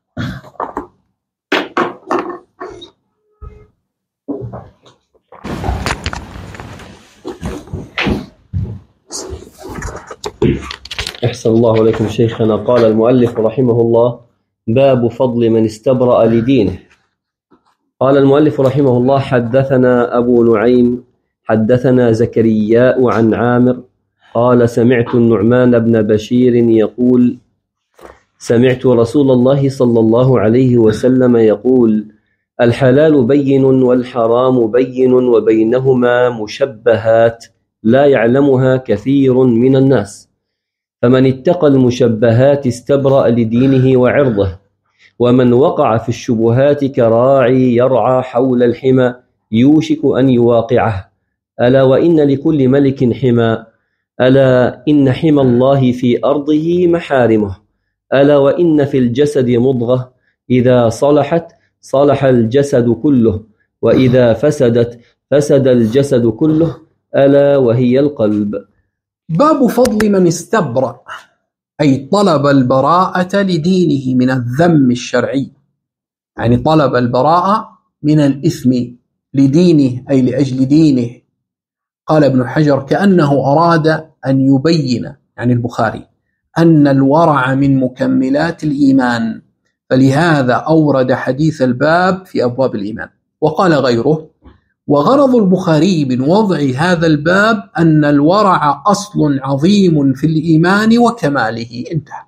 أحسن الله عليكم شيخنا. قال المؤلف رحمه الله: باب فضل من استبرأ لدينه. قال المؤلف رحمه الله: حدثنا أبو نعيم حدثنا زكرياء عن عامر قال: سمعت النعمان بن بشير يقول: سمعت رسول الله صلى الله عليه وسلم يقول: الحلال بين والحرام بين وبينهما مشبهات لا يعلمها كثير من الناس، فمن اتقى المشبهات استبرأ لدينه وعرضه، ومن وقع في الشبهات كراعي يرعى حول الحمى يوشك أن يواقعه. ألا وإن لكل ملك حمى، ألا إن حمى الله في أرضه محارمه، ألا وإن في الجسد مضغة إذا صلحت صلح الجسد كله، وإذا فسدت فسد الجسد كله، ألا وهي القلب. باب فضل من استبرأ، أي طلب البراءة لدينه من الذم الشرعي، يعني طلب البراءة من الإثم لدينه أي لأجل دينه. قال ابن حجر: كأنه أراد أن يبين، يعني البخاري، أن الورع من مكملات الإيمان، فلهذا أورد حديث الباب في أبواب الإيمان. وقال غيره: وغرض البخاري من وضع هذا الباب أن الورع أصل عظيم في الإيمان وكماله. انتهى.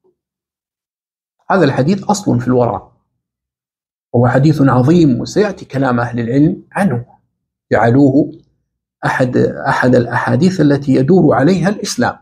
هذا الحديث أصل في الورع، وهو حديث عظيم، وسيأتي كلام أهل العلم عنه، جعلوه أحد الأحاديث التي يدور عليها الإسلام.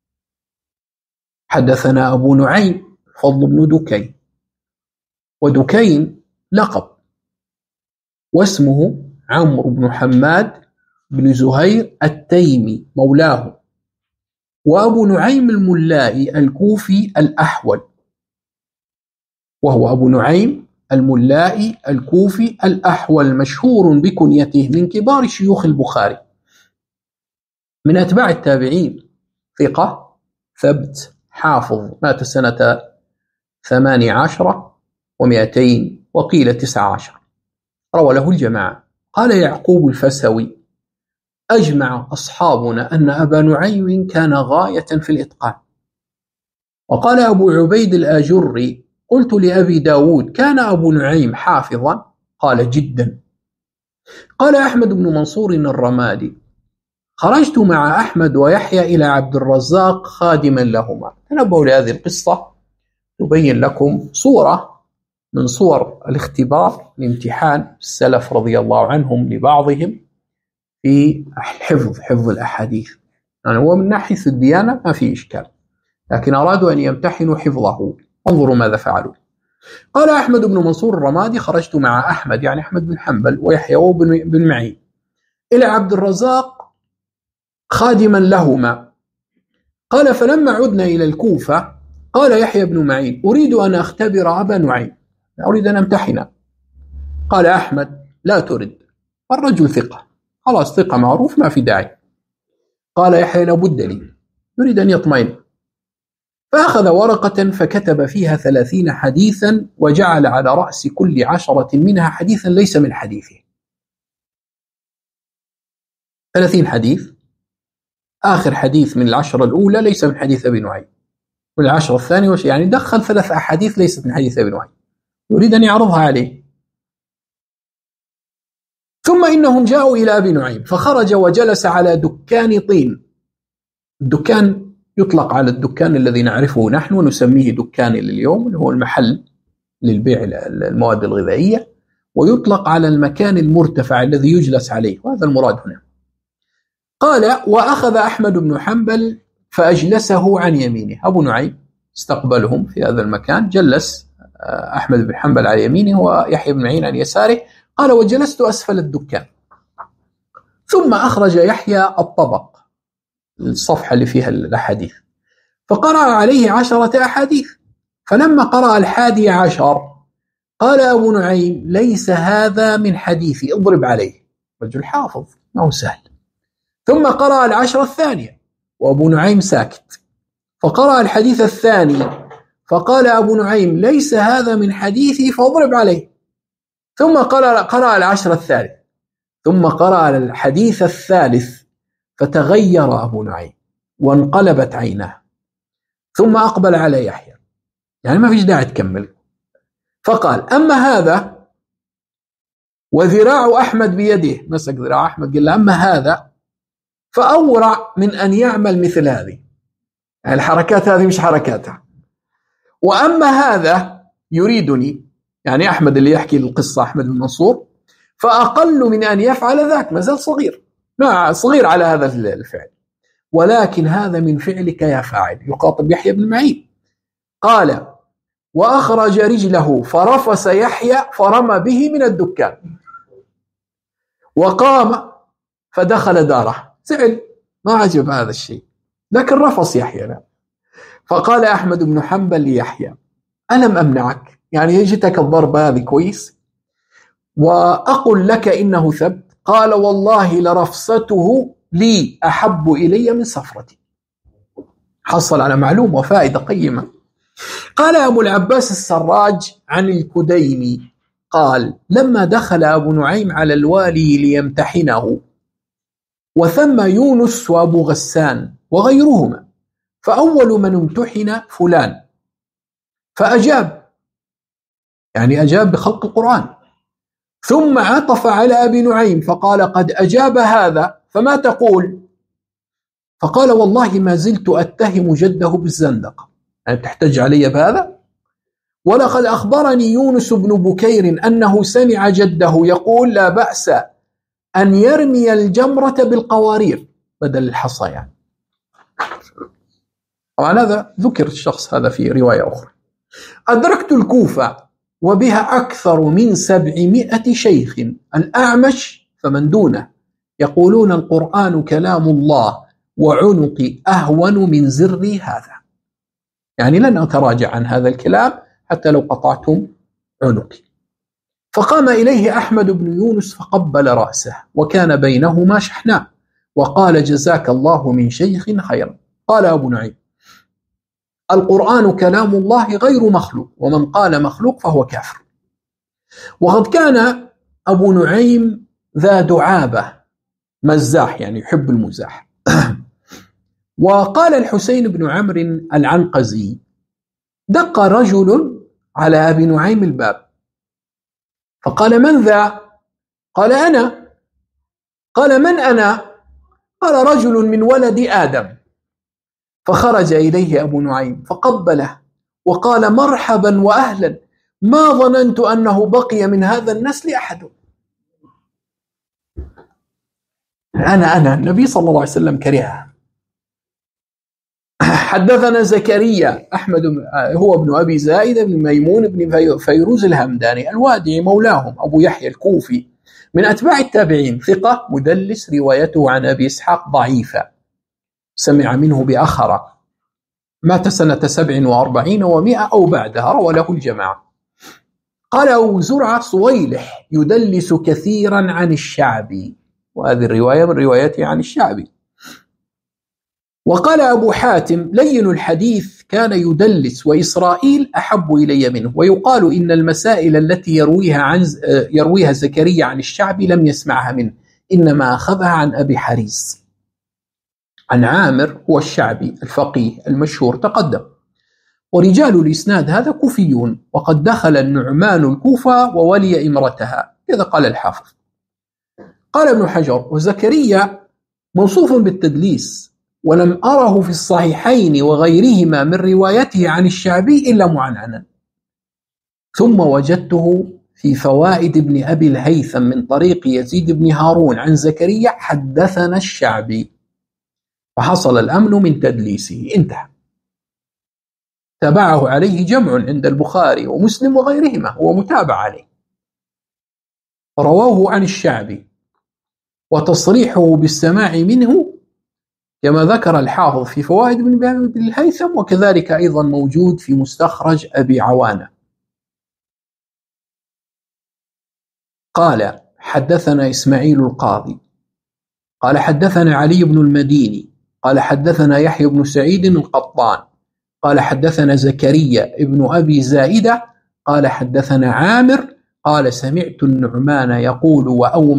حدثنا أبو نعيم فضل بن دكين، ودكين لقب، واسمه عمرو بن حماد بن زهير التيمي مولاه، وأبو نعيم الملائي الكوفي الأحول، وهو أبو نعيم الملائي الكوفي الأحول مشهور بكنيته من كبار شيوخ البخاري من أتباع التابعين، ثقة ثبت حافظ، مات سنة 18 و200 وقيل 19، روى له الجماعة. قال يعقوب الفسوي: أجمع أصحابنا أن أبا نعيم كان غاية في الإتقان. وقال أبو عبيد الآجري: قلت لأبي داود: كان أبو نعيم حافظا؟ قال: جدا. قال أحمد بن منصور الرمادي: خرجت مع أحمد ويحيى إلى عبد الرزاق خادما لهما. تنبهوا لهذه القصة، تبين لكم صورة من صور الاختبار، الامتحان السلف رضي الله عنهم لبعضهم في حفظ الأحاديث. يعني هو من ناحية الديانة ما في إشكال، لكن أرادوا أن يمتحنوا حفظه. انظروا ماذا فعلوا. قال أحمد بن منصور الرمادي: خرجت مع أحمد، يعني أحمد بن حنبل، ويحيى بن معين إلى عبد الرزاق خادما لهما. قال: فلما عدنا إلى الكوفة قال يحيى بن معين: أريد أن أختبر أبا نعيم، أريد أن أمتحنه. قال أحمد: لا ترد، الرجل ثقة، خلاص ثقة معروف ما في داعي. قال يحيى: لابد لي، يريد أن يطمئن. فأخذ ورقة فكتب فيها 30 حديثا، وجعل على رأس كل 10 منها حديثا ليس من حديثه. 30 حديث، آخر حديث من 10 الأولى ليس من حديث أبي نعيم، من 10 الثانية يعني دخل 3 أحاديث ليست من حديث أبي نعيم، يريد أن يعرضها عليه. ثم إنهم جاءوا إلى أبي نعيم فخرج وجلس على دكان طين. الدكان يطلق على الدكان الذي نعرفه نحن ونسميه دكان لليوم، اللي هو المحل للبيع المواد الغذائية، ويطلق على المكان المرتفع الذي يجلس عليه، وهذا المراد هنا. قال: وأخذ أحمد بن حنبل فأجلسه عن يمينه. أبو نعيم استقبلهم في هذا المكان، جلس أحمد بن حنبل على يمينه ويحيى بن معين عن يساره. قال: وجلست أسفل الدكان. ثم أخرج يحيى الطبق، الصفحة اللي فيها الأحاديث، فقرأ عليه 10 أحاديث. فلما قرأ 11 قال أبو نعيم: ليس هذا من حديثي، اضرب عليه. رجل حافظ، ما هو سهل. ثم قرأ 10 الثانية وأبو نعيم ساكت. فقرأ الحديث الثاني فقال أبو نعيم: ليس هذا من حديثي، فاضرب عليه. ثم قرأ 10 الثالث، ثم قرأ الحديث الثالث، فتغير أبو نعيم وانقلبت عيناه، ثم أقبل على يحيى، يعني ما فيش داعي تكمل. فقال: أما هذا وذراع أحمد بيده، مسك ذراع أحمد، قال: أما هذا فأورع من أن يعمل مثل هذه، يعني الحركات هذه مش حركاتها. وأما هذا يريدني، يعني أحمد اللي يحكي القصة أحمد بن منصور، فأقل من أن يفعل ذاك، ما زال صغير، ما صغير على هذا الفعل، ولكن هذا من فعلك يا فاعل. يخاطب يحيى بن معين. قال: وأخرج رجله فرفس يحيى فرمى به من الدكان، وقام فدخل داره. زعل، ما عجب هذا الشيء، لكن رفس يحيى لا. فقال أحمد بن حنبل ليحيى: ألم أمنعك؟ يعني جتك الضربة هذه كويس، وأقول لك إنه ثبت. قال: والله لرفسته لي أحب إلي من سفرتي. حصل على معلومة وفائدة قيمة. قال أبو العباس السراج عن الكديني قال: لما دخل أبو نعيم على الوالي ليمتحنه، وثم يونس وأبو غسان وغيرهما، فأول من امتحن فلان، فأجاب، يعني أجاب بخلق القرآن. ثم عطف على أبي نعيم فقال: قد أجاب هذا، فما تقول؟ فقال: والله ما زلت أتهم جده بالزندقة، يعني تحتج علي بهذا؟ ولقد أخبرني يونس بن بكير أنه سمع جده يقول: لا بأس أن يرمي الجمرة بالقوارير بدل الحصى. يعني طبعا هذا ذكر الشخص هذا في رواية أخرى. أدركت الكوفة وبها أكثر من 700 شيخ، الأعمش فمن دونه، يقولون القرآن كلام الله، وعنقي أهون من زري هذا، يعني لن أتراجع عن هذا الكلام حتى لو قطعتم عنقي. فقام إليه أحمد بن يونس فقبل رأسه وكان بينهما شحناء وقال: جزاك الله من شيخ خيرا. قال أبو نعيم: القرآن كلام الله غير مخلوق، ومن قال مخلوق فهو كافر. وقد كان أبو نعيم ذا دعابة، مزاح يعني يحب المزاح. وقال الحسين بن عمرو العنقزي: دق رجل على أبي نعيم الباب فقال: من ذا؟ قال: أنا. قال: من أنا؟ قال: رجل من ولد آدم. فخرج إليه أبو نعيم فقبله وقال: مرحبا وأهلا، ما ظننت أنه بقي من هذا النسل أحد. أنا النبي صلى الله عليه وسلم كرهها. حدثنا زكريا أحمد هو ابن أبي زائدة بن ميمون بن فيروز الهمداني الوادعي مولاهم أبو يحيى الكوفي من أتباع التابعين، ثقة مدلس، روايته عن أبي إسحاق ضعيفة، سمع منه بأخرة، مات سنة 47 و100 أو بعدها، روى له الجماعة. قال أبو زرعة: صويلح يدلس كثيرا عن الشعبي، وهذه الرواية من روايته عن الشعبي. وقال أبو حاتم: لين الحديث كان يدلس، وإسرائيل أحب إلي منه. ويقال إن المسائل التي يرويها زكريا عن الشعبي لم يسمعها منه، إنما أخذها عن أبي حريز عن عامر، هو الشعبي الفقيه المشهور تقدم. ورجال الإسناد هذا كوفيون، وقد دخل النعمان الكوفة وولي إمرتها، كذا قال الحافظ. قال ابن حجر: وزكريا موصوف بالتدليس، ولم أره في الصحيحين وغيرهما من روايته عن الشعبي إلا معنعنا. ثم وجدته في فوائد ابن أبي الهيثم من طريق يزيد بن هارون عن زكريا حدثنا الشعبي، فحصل الأمن من تدليسه، انتهى. تابعه عليه جمع عند البخاري ومسلم وغيرهما، هو متابع عليه. رواه عن الشعبي، وتصريحه بالسماع منه كما ذكر الحافظ في فوائد ابن أبي الهيثم، وكذلك أيضا موجود في مستخرج أبي عوانة. قال: حدثنا إسماعيل القاضي قال حدثنا علي بن المديني قال حدثنا يحيى بن سعيد القطان قال حدثنا زكريا ابن أبي زائدة قال حدثنا عامر قال: سمعت النعمان يقول: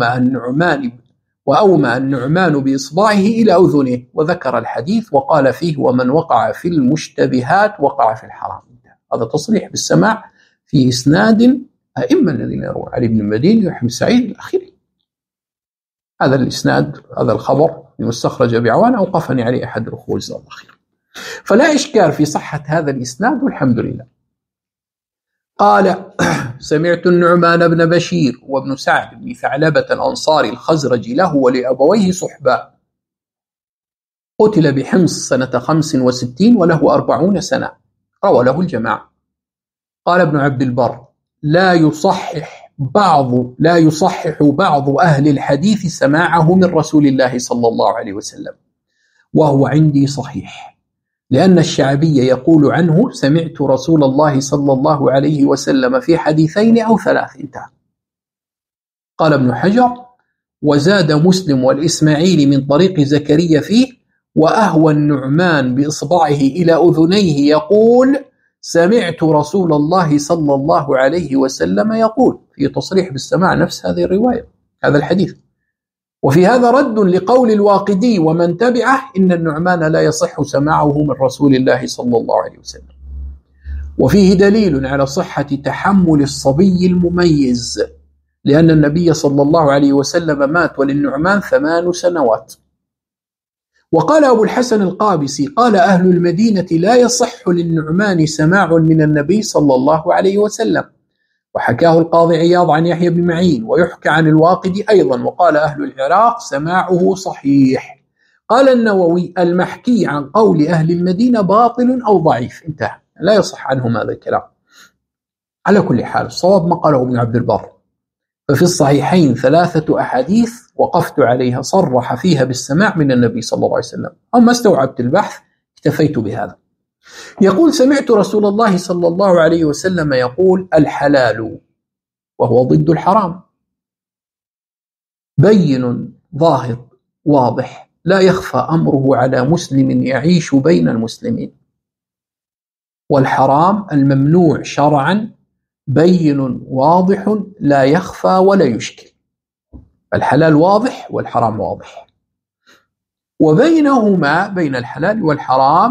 وأومأ النعمان بإصبعه إلى أذنه، وذكر الحديث وقال فيه: ومن وقع في المشتبهات وقع في الحرام. هذا تصريح بالسماع في إسناد أئمة الذين يروون: علي بن المديني ويحيى بن سعيد إلى آخره. هذا الإسناد، هذا الخبر المستخرج أبي عوان أوقفني عليه أحد الأخوة جزاه الله خير. فلا إشكال في صحة هذا الإسناد والحمد لله. قال: سمعت النعمان بن بشير وابن سعد بن ثعلبة الأنصاري الخزرجي له ولأبويه صحبة، قتل بحمص سنة 65 وله 40 سنة، روى له الجماعة. قال ابن عبد البر: لا يصحح بعض أهل الحديث سماعه من رسول الله صلى الله عليه وسلم، وهو عندي صحيح، لأن الشعبي يقول عنه: سمعت رسول الله صلى الله عليه وسلم في حديثين أو 3، انتهى. قال ابن حجر: وزاد مسلم والإسماعيلي من طريق زكريا فيه: وأهوى النعمان بإصبعه إلى أذنيه يقول: سمعت رسول الله صلى الله عليه وسلم يقول، في تصريح بالسماع نفس هذه الرواية، هذا الحديث. وفي هذا رد لقول الواقدي ومن تبعه إن النعمان لا يصح سماعه من رسول الله صلى الله عليه وسلم. وفيه دليل على صحة تحمل الصبي المميز، لأن النبي صلى الله عليه وسلم مات وللنعمان 8 سنوات. وقال أبو الحسن القابسي: قال أهل المدينة: لا يصح للنعمان سماع من النبي صلى الله عليه وسلم. وحكاه القاضي عياض عن يحيى بن معين، ويحكى عن الواقدي أيضا. وقال أهل العراق: سماعه صحيح. قال النووي: المحكي عن قول أهل المدينة باطل أو ضعيف، انتهى، لا يصح عنهم هذا الكلام. على كل حال الصواب ما قاله ابن عبد البر. ففي الصحيحين 3 أحاديث وقفت عليها صرح فيها بالسماع من النبي صلى الله عليه وسلم، أما استوعبت البحث اكتفيت بهذا. يقول: سمعت رسول الله صلى الله عليه وسلم يقول: الحلال وهو ضد الحرام، بين ظاهر واضح لا يخفى أمره على مسلم يعيش بين المسلمين. والحرام الممنوع شرعا بين واضح لا يخفى ولا يشكل. الحلال واضح والحرام واضح، وبينهما بين الحلال والحرام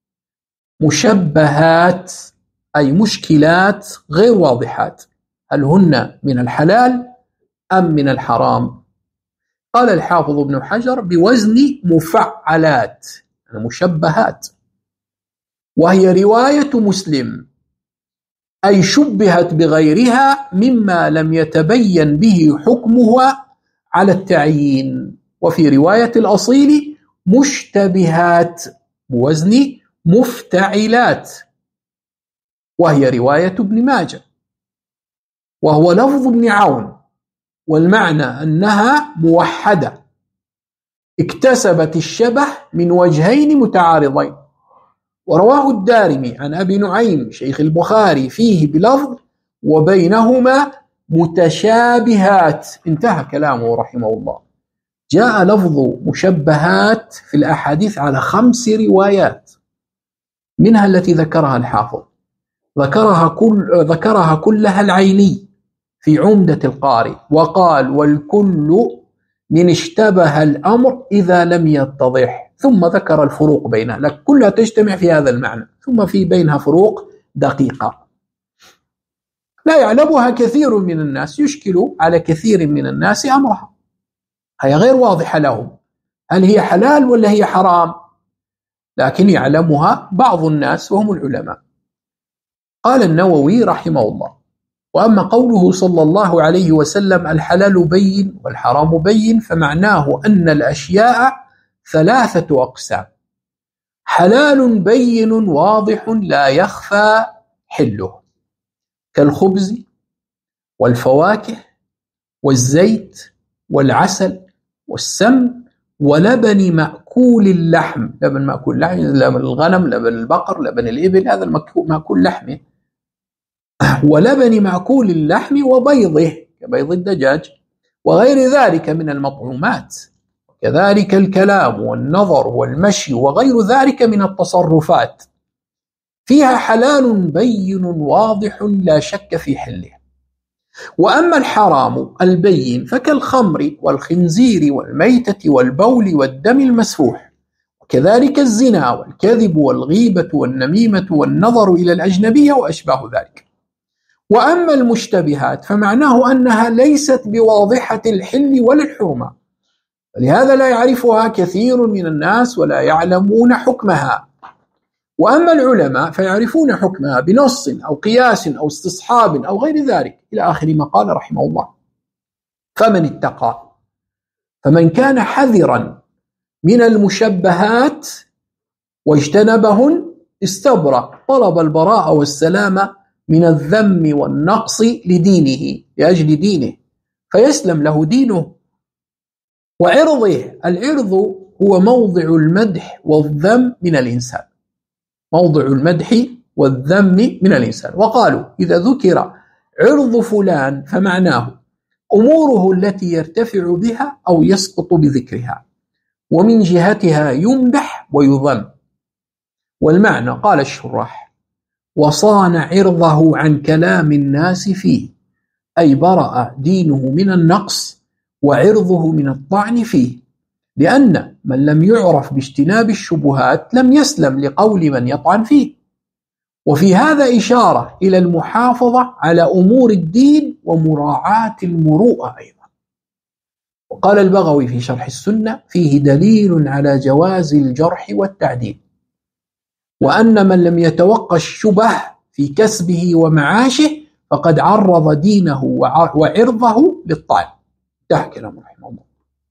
مشبهات أي مشكلات غير واضحات، هل هن من الحلال أم من الحرام؟ قال الحافظ ابن حجر بوزن مفعلات، مشبهات، وهي رواية مسلم، أي شبهت بغيرها مما لم يتبين به حكمها على التعيين. وفي رواية الأصيل مشتبهات بوزن مفتعلات، وهي رواية ابن ماجه، وهو لفظ ابن عون، والمعنى أنها موحدة اكتسبت الشبه من وجهين متعارضين. ورواه الدارمي عن أبي نعيم شيخ البخاري فيه بلفظ وبينهما متشابهات، انتهى كلامه رحمه الله. جاء لفظ مشبهات في الأحاديث على 5 روايات، منها التي ذكرها الحافظ، ذكرها كلها العيني في عمدة القاري، وقال والكل من اشتبه الأمر إذا لم يتضح، ثم ذكر الفروق بينها، لك كلها تجتمع في هذا المعنى، ثم في بينها فروق دقيقة لا يعلمها كثير من الناس، يشكل على كثير من الناس أمرها، هي غير واضحة لهم، هل هي حلال ولا هي حرام؟ لكن يعلمها بعض الناس وهم العلماء. قال النووي رحمه الله: وأما قوله صلى الله عليه وسلم الحلال بين والحرام بين، فمعناه أن الأشياء 3 أقسام: حلال بين واضح لا يخفى حله، كالخبز والفواكه والزيت والعسل والسمن ولبن مأكول اللحم، لبن مأكول اللحم، لبن الغنم، لبن البقر، لبن الإبل، هذا مأكول لحمه، ولبن مأكول اللحم وبيضه كبيض الدجاج، وغير ذلك من المطعومات، كذلك الكلام والنظر والمشي وغير ذلك من التصرفات فيها حلال بين واضح لا شك في حله. وأما الحرام البين فكالخمر والخنزير والميتة والبول والدم المسفوح، وكذلك الزنا والكذب والغيبة والنميمة والنظر إلى الأجنبية وأشباه ذلك. وأما المشتبهات فمعناه أنها ليست بواضحة الحل ولا الحرمة، ولهذا لا يعرفها كثير من الناس ولا يعلمون حكمها. وأما العلماء فيعرفون حكمها بنص أو قياس أو استصحاب أو غير ذلك، إلى آخر ما قال رحمه الله. فمن اتقى، فمن كان حذرا من المشبهات واجتنبهن استبرأ، طلب البراءة والسلامة من الذم والنقص لدينه، لأجل دينه، فيسلم له دينه وعرضه. العرض هو موضع المدح والذم من الإنسان، موضع المدح والذم من الإنسان. وقالوا إذا ذكر عرض فلان فمعناه أموره التي يرتفع بها أو يسقط بذكرها، ومن جهتها يمدح ويذم. والمعنى قال الشراح: وصان عرضه عن كلام الناس فيه، أي برأ دينه من النقص وعرضه من الطعن فيه، لأن من لم يعرف باجتناب الشبهات لم يسلم لقول من يطعن فيه. وفي هذا إشارة إلى المحافظة على أمور الدين ومراعاة المروءة أيضا. وقال البغوي في شرح السنة: فيه دليل على جواز الجرح والتعديل، وأن من لم يتوقع الشبه في كسبه ومعاشه فقد عرض دينه وعرضه للطعن. انتهى كلامه رحمه الله.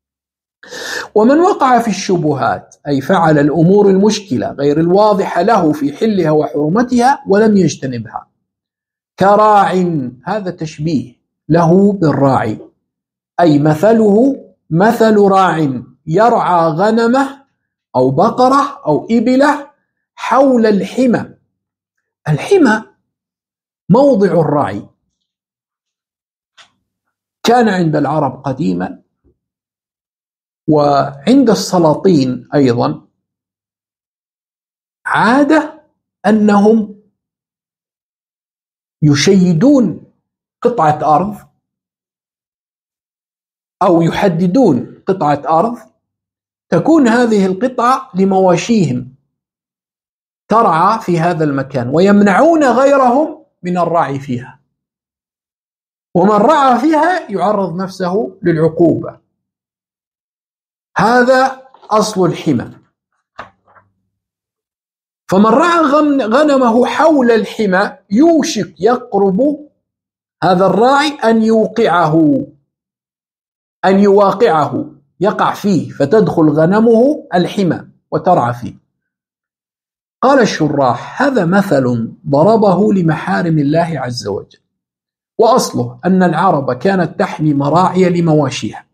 ومن وقع في الشبهات أي فعل الأمور المشكلة غير الواضحة له في حلها وحرمتها ولم يجتنبها، كراع، هذا تشبيه له بالراعي، أي مثله مثل راع يرعى غنمه أو بقرة أو إبله حول الحمى. الحمى موضع الرعي، كان عند العرب قديما وعند السلاطين أيضا عادة أنهم يشيدون قطعة أرض أو يحددون قطعة أرض تكون هذه القطعة لمواشيهم ترعى في هذا المكان، ويمنعون غيرهم من الرعي فيها، ومن رعى فيها يعرض نفسه للعقوبة. هذا أصل الحمى. فمن رعى غنمه حول الحمى يوشك يقرب هذا الراعي أن يواقعه يقع فيه، فتدخل غنمه الحمى وترعى فيه. قال الشراح: هذا مثل ضربه لمحارم الله عز وجل، وأصله أن العرب كانت تحمي مراعي لمواشيها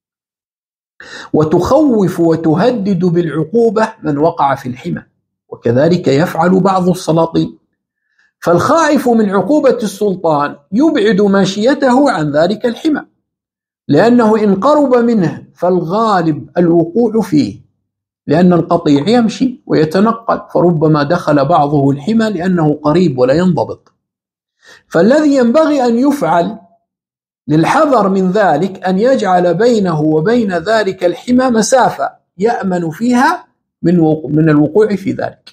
وتخوف وتهدد بالعقوبة من وقع في الحمى، وكذلك يفعل بعض السلاطين، فالخائف من عقوبة السلطان يبعد ماشيته عن ذلك الحمى، لأنه إن قرب منه فالغالب الوقوع فيه، لأن القطيع يمشي ويتنقل، فربما دخل بعضه الحمى لأنه قريب ولا ينضبط. فالذي ينبغي أن يفعل للحذر من ذلك أن يجعل بينه وبين ذلك الحمى مسافة يأمن فيها من الوقوع في ذلك.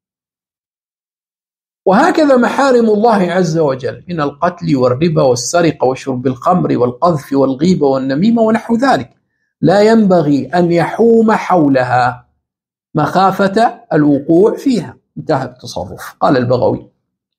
وهكذا محارم الله عز وجل من القتل والربا والسرقة وشرب الخمر والقذف والغيبة والنميمة ونحو ذلك لا ينبغي أن يحوم حولها مخافة الوقوع فيها. انتهى التصرف. قال البغوي: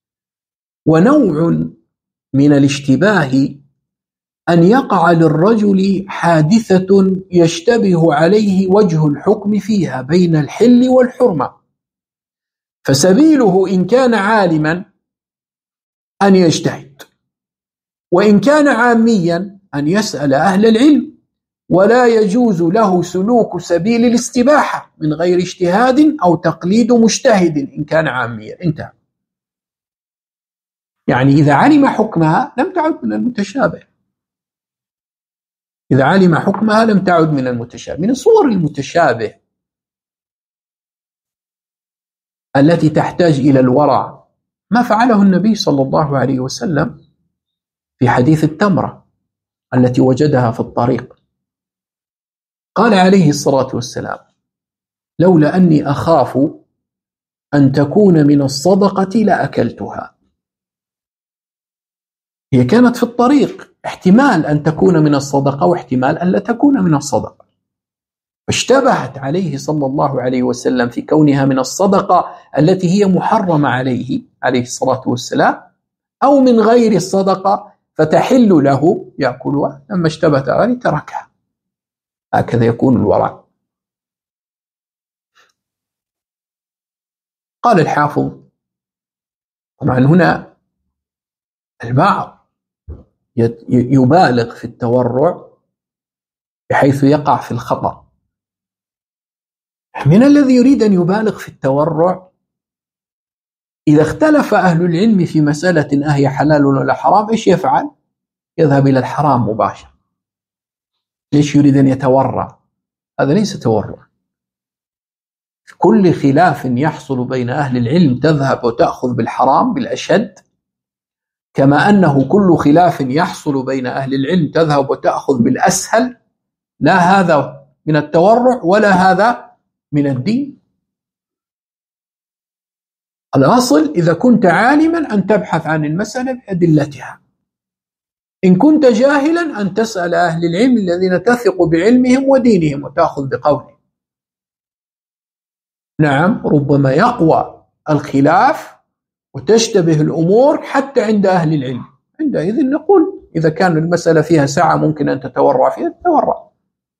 ونوع من الاشتباه أن يقع للرجل حادثة يشتبه عليه وجه الحكم فيها بين الحل والحرمة، فسبيله إن كان عالما أن يجتهد، وإن كان عاميا أن يسأل أهل العلم، ولا يجوز له سلوك سبيل الاستباحة من غير اجتهاد أو تقليد مجتهد إن كان عاميا. انتهى. يعني إذا علم حكمها لم تعد من المتشابه، إذا علم حكمها لم تعد من المتشابه. من الصور المتشابه التي تحتاج إلى الورع ما فعله النبي صلى الله عليه وسلم في حديث التمرة التي وجدها في الطريق. قال عليه الصلاة والسلام: لولا أني أخاف أن تكون من الصدقة لأكلتها. هي كانت في الطريق، احتمال أن تكون من الصدقة واحتمال أن لا تكون من الصدقة، فاشتبهت عليه صلى الله عليه وسلم في كونها من الصدقة التي هي محرمة عليه الصلاة والسلام، أو من غير الصدقة فتحل له يأكلها. لما اشتبهت عليه تركها. هكذا يكون الورع. قال الحافظ: طبعا هنا البعض يبالغ في التورع بحيث يقع في الخطأ. من الذي يريد أن يبالغ في التورع إذا اختلف أهل العلم في مسألة أهي حلال ولا حرام، إيش يفعل؟ يذهب إلى الحرام مباشرة. ليش يريد أن يتورع؟ هذا ليس تورع. في كل خلاف يحصل بين أهل العلم تذهب وتأخذ بالحرام بالأشد، كما أنه كل خلاف يحصل بين أهل العلم تذهب وتأخذ بالأسهل. لا هذا من التورع ولا هذا من الدين. الأصل إذا كنت عالما أن تبحث عن المسألة بأدلتها، إن كنت جاهلا أن تسأل أهل العلم الذين تثق بعلمهم ودينهم وتأخذ بقولهم. نعم، ربما يقوى الخلاف وتشتبه الأمور حتى عند أهل العلم، عندئذ نقول إذا كان المسألة فيها سعة ممكن أن تتورع فيها تتورع.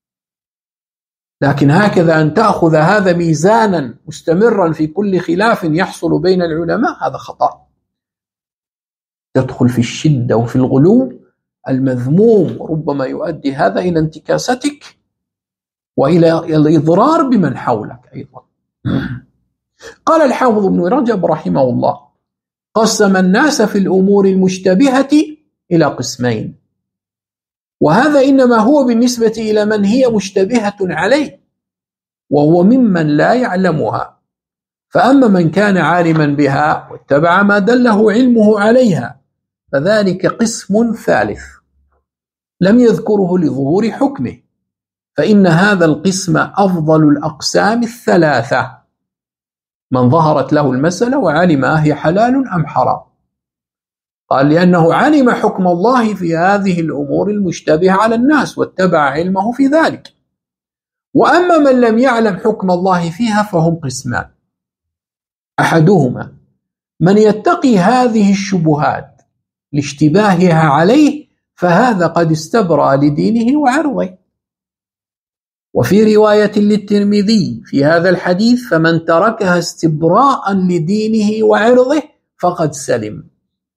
لكن هكذا أن تأخذ هذا ميزانا مستمرا في كل خلاف يحصل بين العلماء، هذا خطأ. تدخل في الشدة وفي الغلو المذموم، ربما يؤدي هذا إلى انتكاستك وإلى الإضرار بمن حولك أيضا. قال الحافظ ابن رجب رحمه الله: قسم الناس في الأمور المشتبهة إلى قسمين: وهذا إنما هو بالنسبة إلى من هي مشتبهة عليه وهو ممن لا يعلمها. فأما من كان عالما بها واتبع ما دله علمه عليها فذلك قسم ثالث لم يذكره لظهور حكمه، فإن هذا القسم أفضل الأقسام الثلاثة: من ظهرت له المسألة وعلم أهي حلال أم حرام. قال لأنه علم حكم الله في هذه الأمور المشتبهة على الناس واتبع علمه في ذلك. وأما من لم يعلم حكم الله فيها فهم قسمان: أحدهما من يتقي هذه الشبهات لاشتباهها عليه فهذا قد استبرأ لدينه وعرضه. وفي رواية للترمذي في هذا الحديث: فمن تركها استبراء لدينه وعرضه فقد سلم.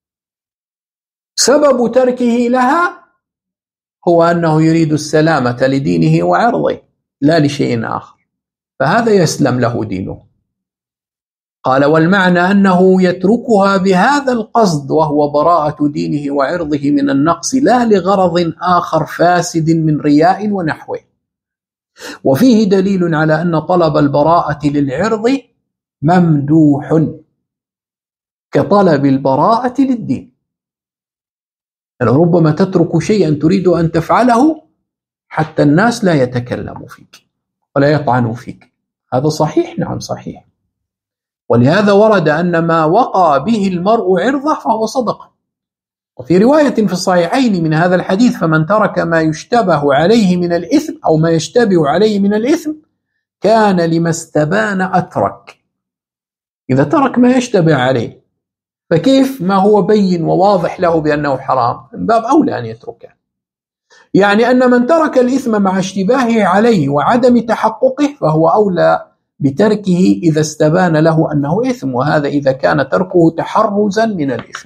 سبب تركه لها هو أنه يريد السلامة لدينه وعرضه لا لشيء آخر، فهذا يسلم له دينه. قال: والمعنى أنه يتركها بهذا القصد وهو براءة دينه وعرضه من النقص لا لغرض آخر فاسد من رياء ونحوه. وفيه دليل على أن طلب البراءة للعرض ممدوح كطلب البراءة للدين. يعني ربما تترك شيئا تريد أن تفعله حتى الناس لا يتكلموا فيك ولا يطعنوا فيك. هذا صحيح؟ نعم صحيح. ولهذا ورد أن ما وقى به المرء عرضه فهو صدقة. وفي رواية في الصحيحين من هذا الحديث: فمن ترك ما يشتبه عليه من الإثم أو ما يشتبه عليه من الإثم كان لما استبان أترك. إذا ترك ما يشتبه عليه فكيف ما هو بين وواضح له بأنه حرام؟ من باب أولى أن يتركه. يعني أن من ترك الإثم مع اشتباهه عليه وعدم تحققه فهو أولى بتركه إذا استبان له أنه إثم، وهذا إذا كان تركه تحرزا من الإثم.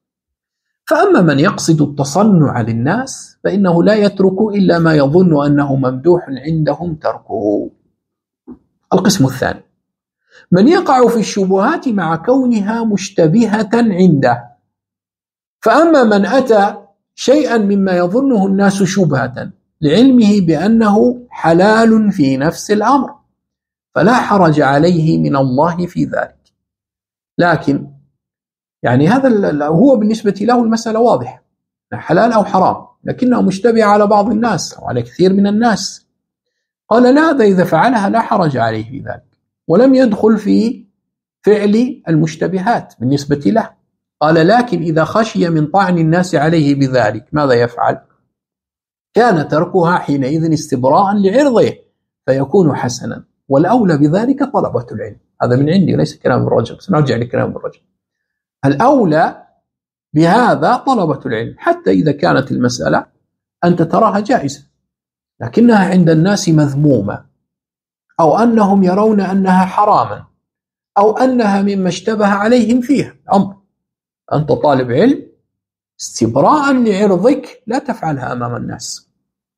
فأما من يقصد التصنع للناس فإنه لا يترك إلا ما يظن أنه ممدوح عندهم تركه. القسم الثاني: من يقع في الشبهات مع كونها مشتبهة عنده. فأما من أتى شيئا مما يظنه الناس شبهة لعلمه بأنه حلال في نفس الأمر فلا حرج عليه من الله في ذلك. لكن يعني هذا هو بالنسبة له المسألة واضحة، حلال أو حرام، لكنه مشتبه على بعض الناس أو على كثير من الناس. قال: لا، هذا إذا فعلها لا حرج عليه في ذلك، ولم يدخل في فعل المشتبهات بالنسبة له. قال: لكن إذا خشي من طعن الناس عليه بذلك ماذا يفعل؟ كان تركها حينئذ استبراء لعرضه فيكون حسنا، والأولى بذلك طلبة العلم. هذا من عندي ليس كلام الرجل، سنرجع لكلام الرجل. الأولى بهذا طلبة العلم، حتى إذا كانت المسألة أنت تراها جائزة لكنها عند الناس مذمومة، أو أنهم يرون أنها حراما، أو أنها مما اشتبه عليهم فيها الأمر. أنت طالب علم استبراء لعرضك لا تفعلها أمام الناس.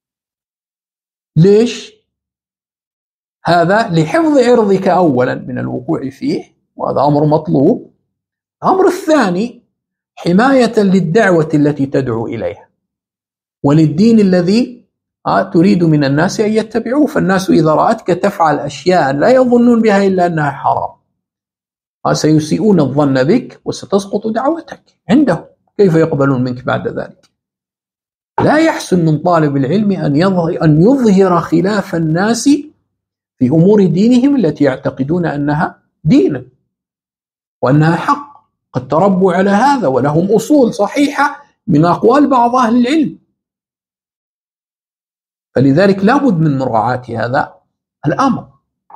ليش؟ هذا لحفظ عرضك أولا من الوقوع فيه، وهذا أمر مطلوب. الأمر الثاني حماية للدعوة التي تدعو إليها وللدين الذي تريد من الناس أن يتبعوه. فالناس إذا رأتك تفعل أشياء لا يظنون بها إلا أنها حرام سيسيئون الظن بك وستسقط دعوتك عندهم، كيف يقبلون منك بعد ذلك؟ لا يحسن من طالب العلم أن يظهر خلاف الناس في أمور دينهم التي يعتقدون أنها دين وأنها حق، قد تربوا على هذا ولهم أصول صحيحة من أقوال بعض أهل العلم. فلذلك لابد من مراعاة هذا الأمر.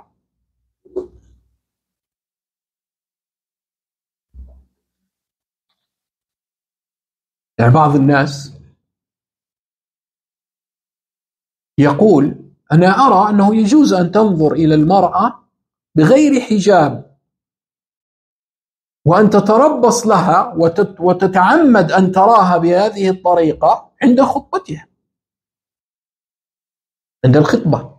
يعني بعض الناس يقول: أنا أرى أنه يجوز أن تنظر إلى المرأة بغير حجاب وأن تتربص لها وتتعمد أن تراها بهذه الطريقة عند خطبتها، عند الخطبة.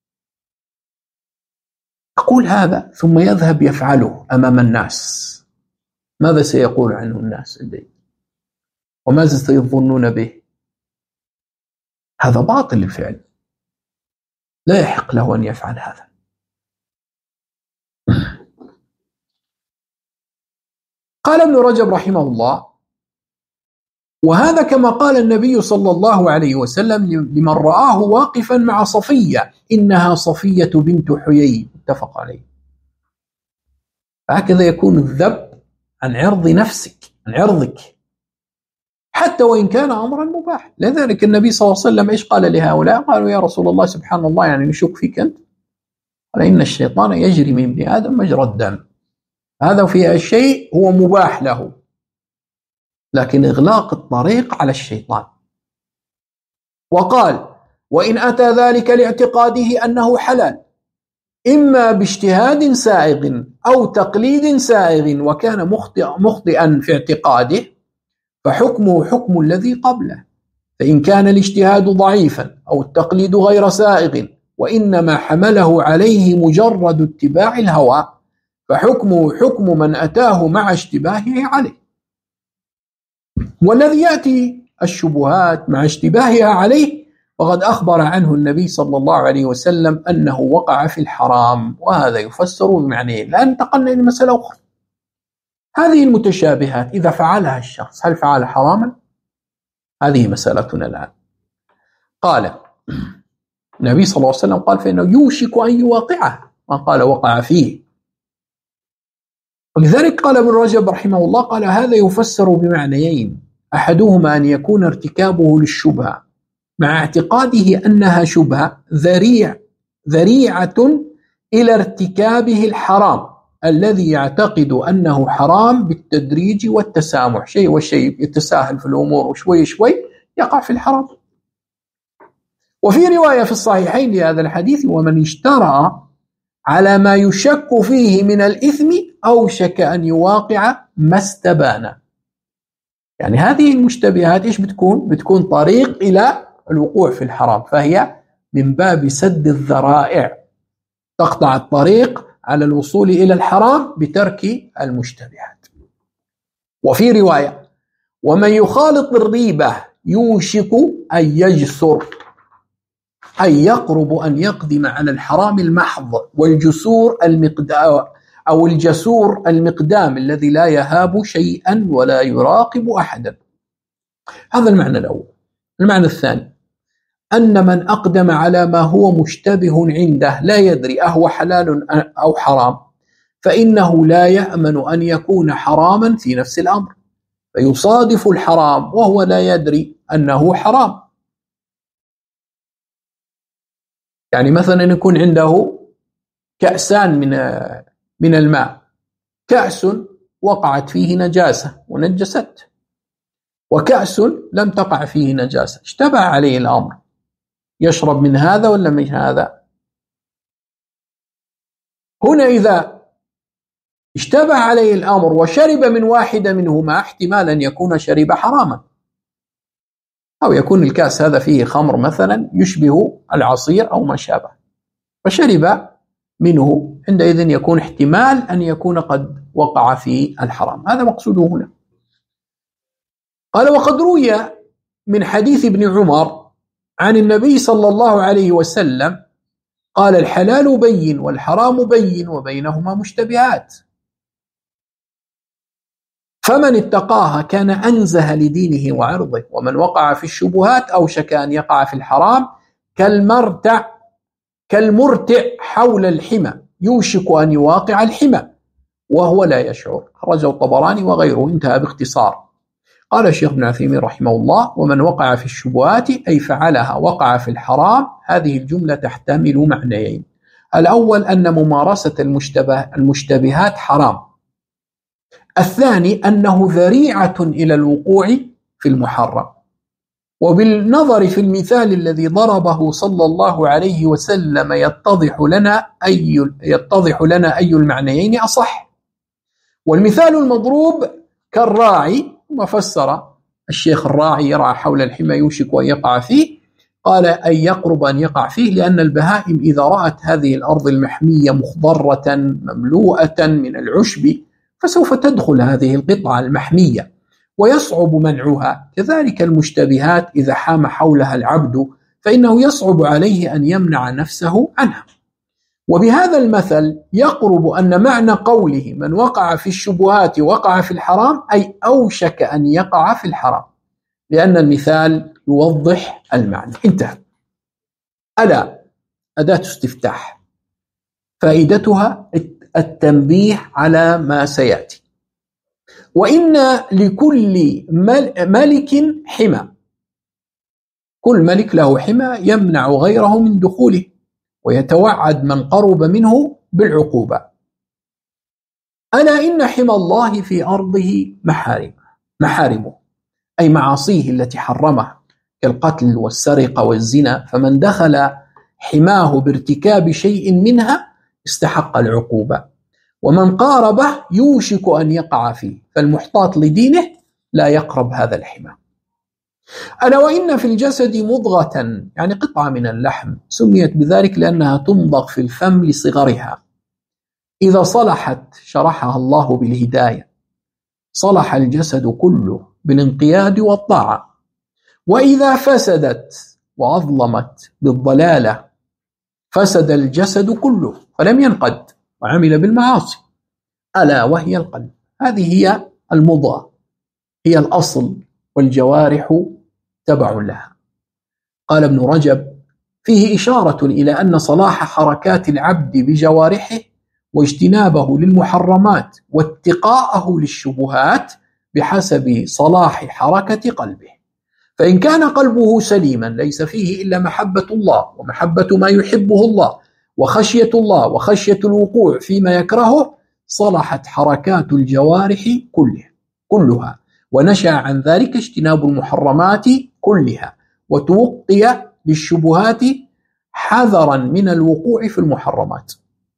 يقول هذا ثم يذهب يفعله أمام الناس، ماذا سيقول عنه الناس؟ وماذا سيظنون به؟ هذا باطل الفعل، لا يحق له أن يفعل هذا. قال ابن رجب رحمه الله: وهذا كما قال النبي صلى الله عليه وسلم لمن رآه واقفا مع صفية: إنها صفية بنت حيي، متفق عليه. هكذا يكون الذب عن عرض نفسك، عن عرضك، حتى وإن كان أمرا مباح. لذلك النبي صلى الله عليه وسلم إيش قال لهؤلاء؟ قالوا: يا رسول الله سبحان الله، يعني نشك فيك أنت؟ قال: إن الشيطان يجري من ابن آدم مجرى الدم. هذا في الشيء هو مباح له، لكن إغلاق الطريق على الشيطان. وقال: وإن أتى ذلك لاعتقاده أنه حلال، إما باجتهاد سائغ أو تقليد سائغ، وكان مخطئا في اعتقاده، فحكمه حكم الذي قبله. فإن كان الاجتهاد ضعيفا أو التقليد غير سائغ، وإنما حمله عليه مجرد اتباع الهوى، فحكمه حكم من أتاه مع اشتباهه عليه. والذي يأتي الشبهات مع اشتباهها عليه وقد أخبر عنه النبي صلى الله عليه وسلم أنه وقع في الحرام، وهذا يفسر بمعنى. الآن انتقلنا إلى مسألة أخرى. هذه المتشابهات إذا فعلها الشخص هل فعل حراما؟ هذه مسألتنا الآن. قال النبي صلى الله عليه وسلم قال: فإنه يوشك أن يواقعه، ما قال وقع فيه. ولذلك قال ابن رجب رحمه الله: قال هذا يفسر بمعنيين: أحدهما أن يكون ارتكابه للشبهة مع اعتقاده أنها شبهة ذريعة إلى ارتكابه الحرام الذي يعتقد أنه حرام بالتدريج والتسامح، شيء والشيء يتساهل في الأمور وشوي شوي يقع في الحرام. وفي رواية في الصحيحين لهذا الحديث: ومن اشترى على ما يشك فيه من الإثم أوشك أن يواقع ما استبان. يعني هذه المشتبهات إيش بتكون طريق إلى الوقوع في الحرام، فهي من باب سد الذرائع، تقطع الطريق على الوصول إلى الحرام بترك المشتبهات. وفي رواية: ومن يخالط الريبة يوشك أن يجسر، أي يقرب أن يقدم على الحرام المحض، والجسور أو الجسور المقدام الذي لا يهاب شيئا ولا يراقب أحدا. هذا المعنى الأول. المعنى الثاني: أن من أقدم على ما هو مشتبه عنده لا يدري أهو حلال أو حرام، فإنه لا يأمن أن يكون حراما في نفس الأمر، فيصادف الحرام وهو لا يدري أنه حرام. يعني مثلا يكون عنده كأسان من الماء، كأس وقعت فيه نجاسة ونجست، وكأس لم تقع فيه نجاسة، اشتبه عليه الأمر، يشرب من هذا ولا من هذا؟ هنا إذا اشتبه عليه الأمر وشرب من واحدة منهما، احتمال أن يكون شرب حراما، أو يكون الكأس هذا فيه خمر مثلا يشبه العصير أو ما شابه، فشرب منه، عندئذ يكون احتمال أن يكون قد وقع في الحرام. هذا مقصوده هنا. قال: وقد روي من حديث ابن عمر عن النبي صلى الله عليه وسلم قال: الحلال بين والحرام بين وبينهما مشتبهات، فمن اتقاها كان أنزه لدينه وعرضه، ومن وقع في الشبهات أوشك أن يقع في الحرام كالمرتع حول الحمى يوشك أن يواقع الحمى وهو لا يشعر. خرجه الطبراني وغيره. انتهى باختصار. قال الشيخ ابن عثيمين رحمه الله: ومن وقع في الشبهات أي فعلها وقع في الحرام. هذه الجملة تحتمل معنيين: الأول أن ممارسة المشتبهات حرام، الثاني أنه ذريعة إلى الوقوع في المحرم. وبالنظر في المثال الذي ضربه صلى الله عليه وسلم يتضح لنا أي المعنيين أصح. والمثال المضروب كالراعي، وفسر الشيخ: الراعي يرعى حول الحمى يوشك أن يقع فيه، قال: أن يقرب أن يقع فيه، لأن البهائم إذا رأت هذه الأرض المحمية مخضرة مملوءة من العشب فسوف تدخل هذه القطعة المحمية ويصعب منعها. كذلك المشتبهات إذا حام حولها العبد فإنه يصعب عليه أن يمنع نفسه عنها. وبهذا المثل يقرب أن معنى قوله من وقع في الشبهات وقع في الحرام أي أوشك أن يقع في الحرام، لأن المثال يوضح المعنى. انتهى. ألا أداة استفتاح، فائدتها التنبيه على ما سيأتي. وإن لكل ملك حمى، كل ملك له حمى يمنع غيره من دخوله ويتوعد من قرب منه بالعقوبة. ألا إن حمى الله في أرضه محارمه أي معاصيه التي حرمها كالقتل والسرقة والزنا، فمن دخل حماه بارتكاب شيء منها استحق العقوبة، ومن قاربه يوشك أن يقع فيه، فالمحتاط لدينه لا يقرب هذا الحمى. ألا وإن في الجسد مضغة يعني قطعة من اللحم سميت بذلك لأنها تمضغ في الفم لصغرها، إذا صلحت شرحها الله بالهداية صلح الجسد كله بالانقياد والطاعة، وإذا فسدت وأظلمت بالضلالة فسد الجسد كله فلم ينقد وعمل بالمعاصي، ألا وهي القلب. هذه هي المضغة، هي الأصل، والجوارح تبع لها. قال ابن رجب فيه إشارة إلى أن صلاح حركات العبد بجوارحه واجتنابه للمحرمات واتقاءه للشبهات بحسب صلاح حركة قلبه، فإن كان قلبه سليما ليس فيه إلا محبة الله ومحبة ما يحبه الله وخشية الله وخشية الوقوع فيما يكرهه، صلحت حركات الجوارح كلها، ونشأ عن ذلك اجتناب المحرمات كلها، وتوقي للشبهات حذرا من الوقوع في المحرمات.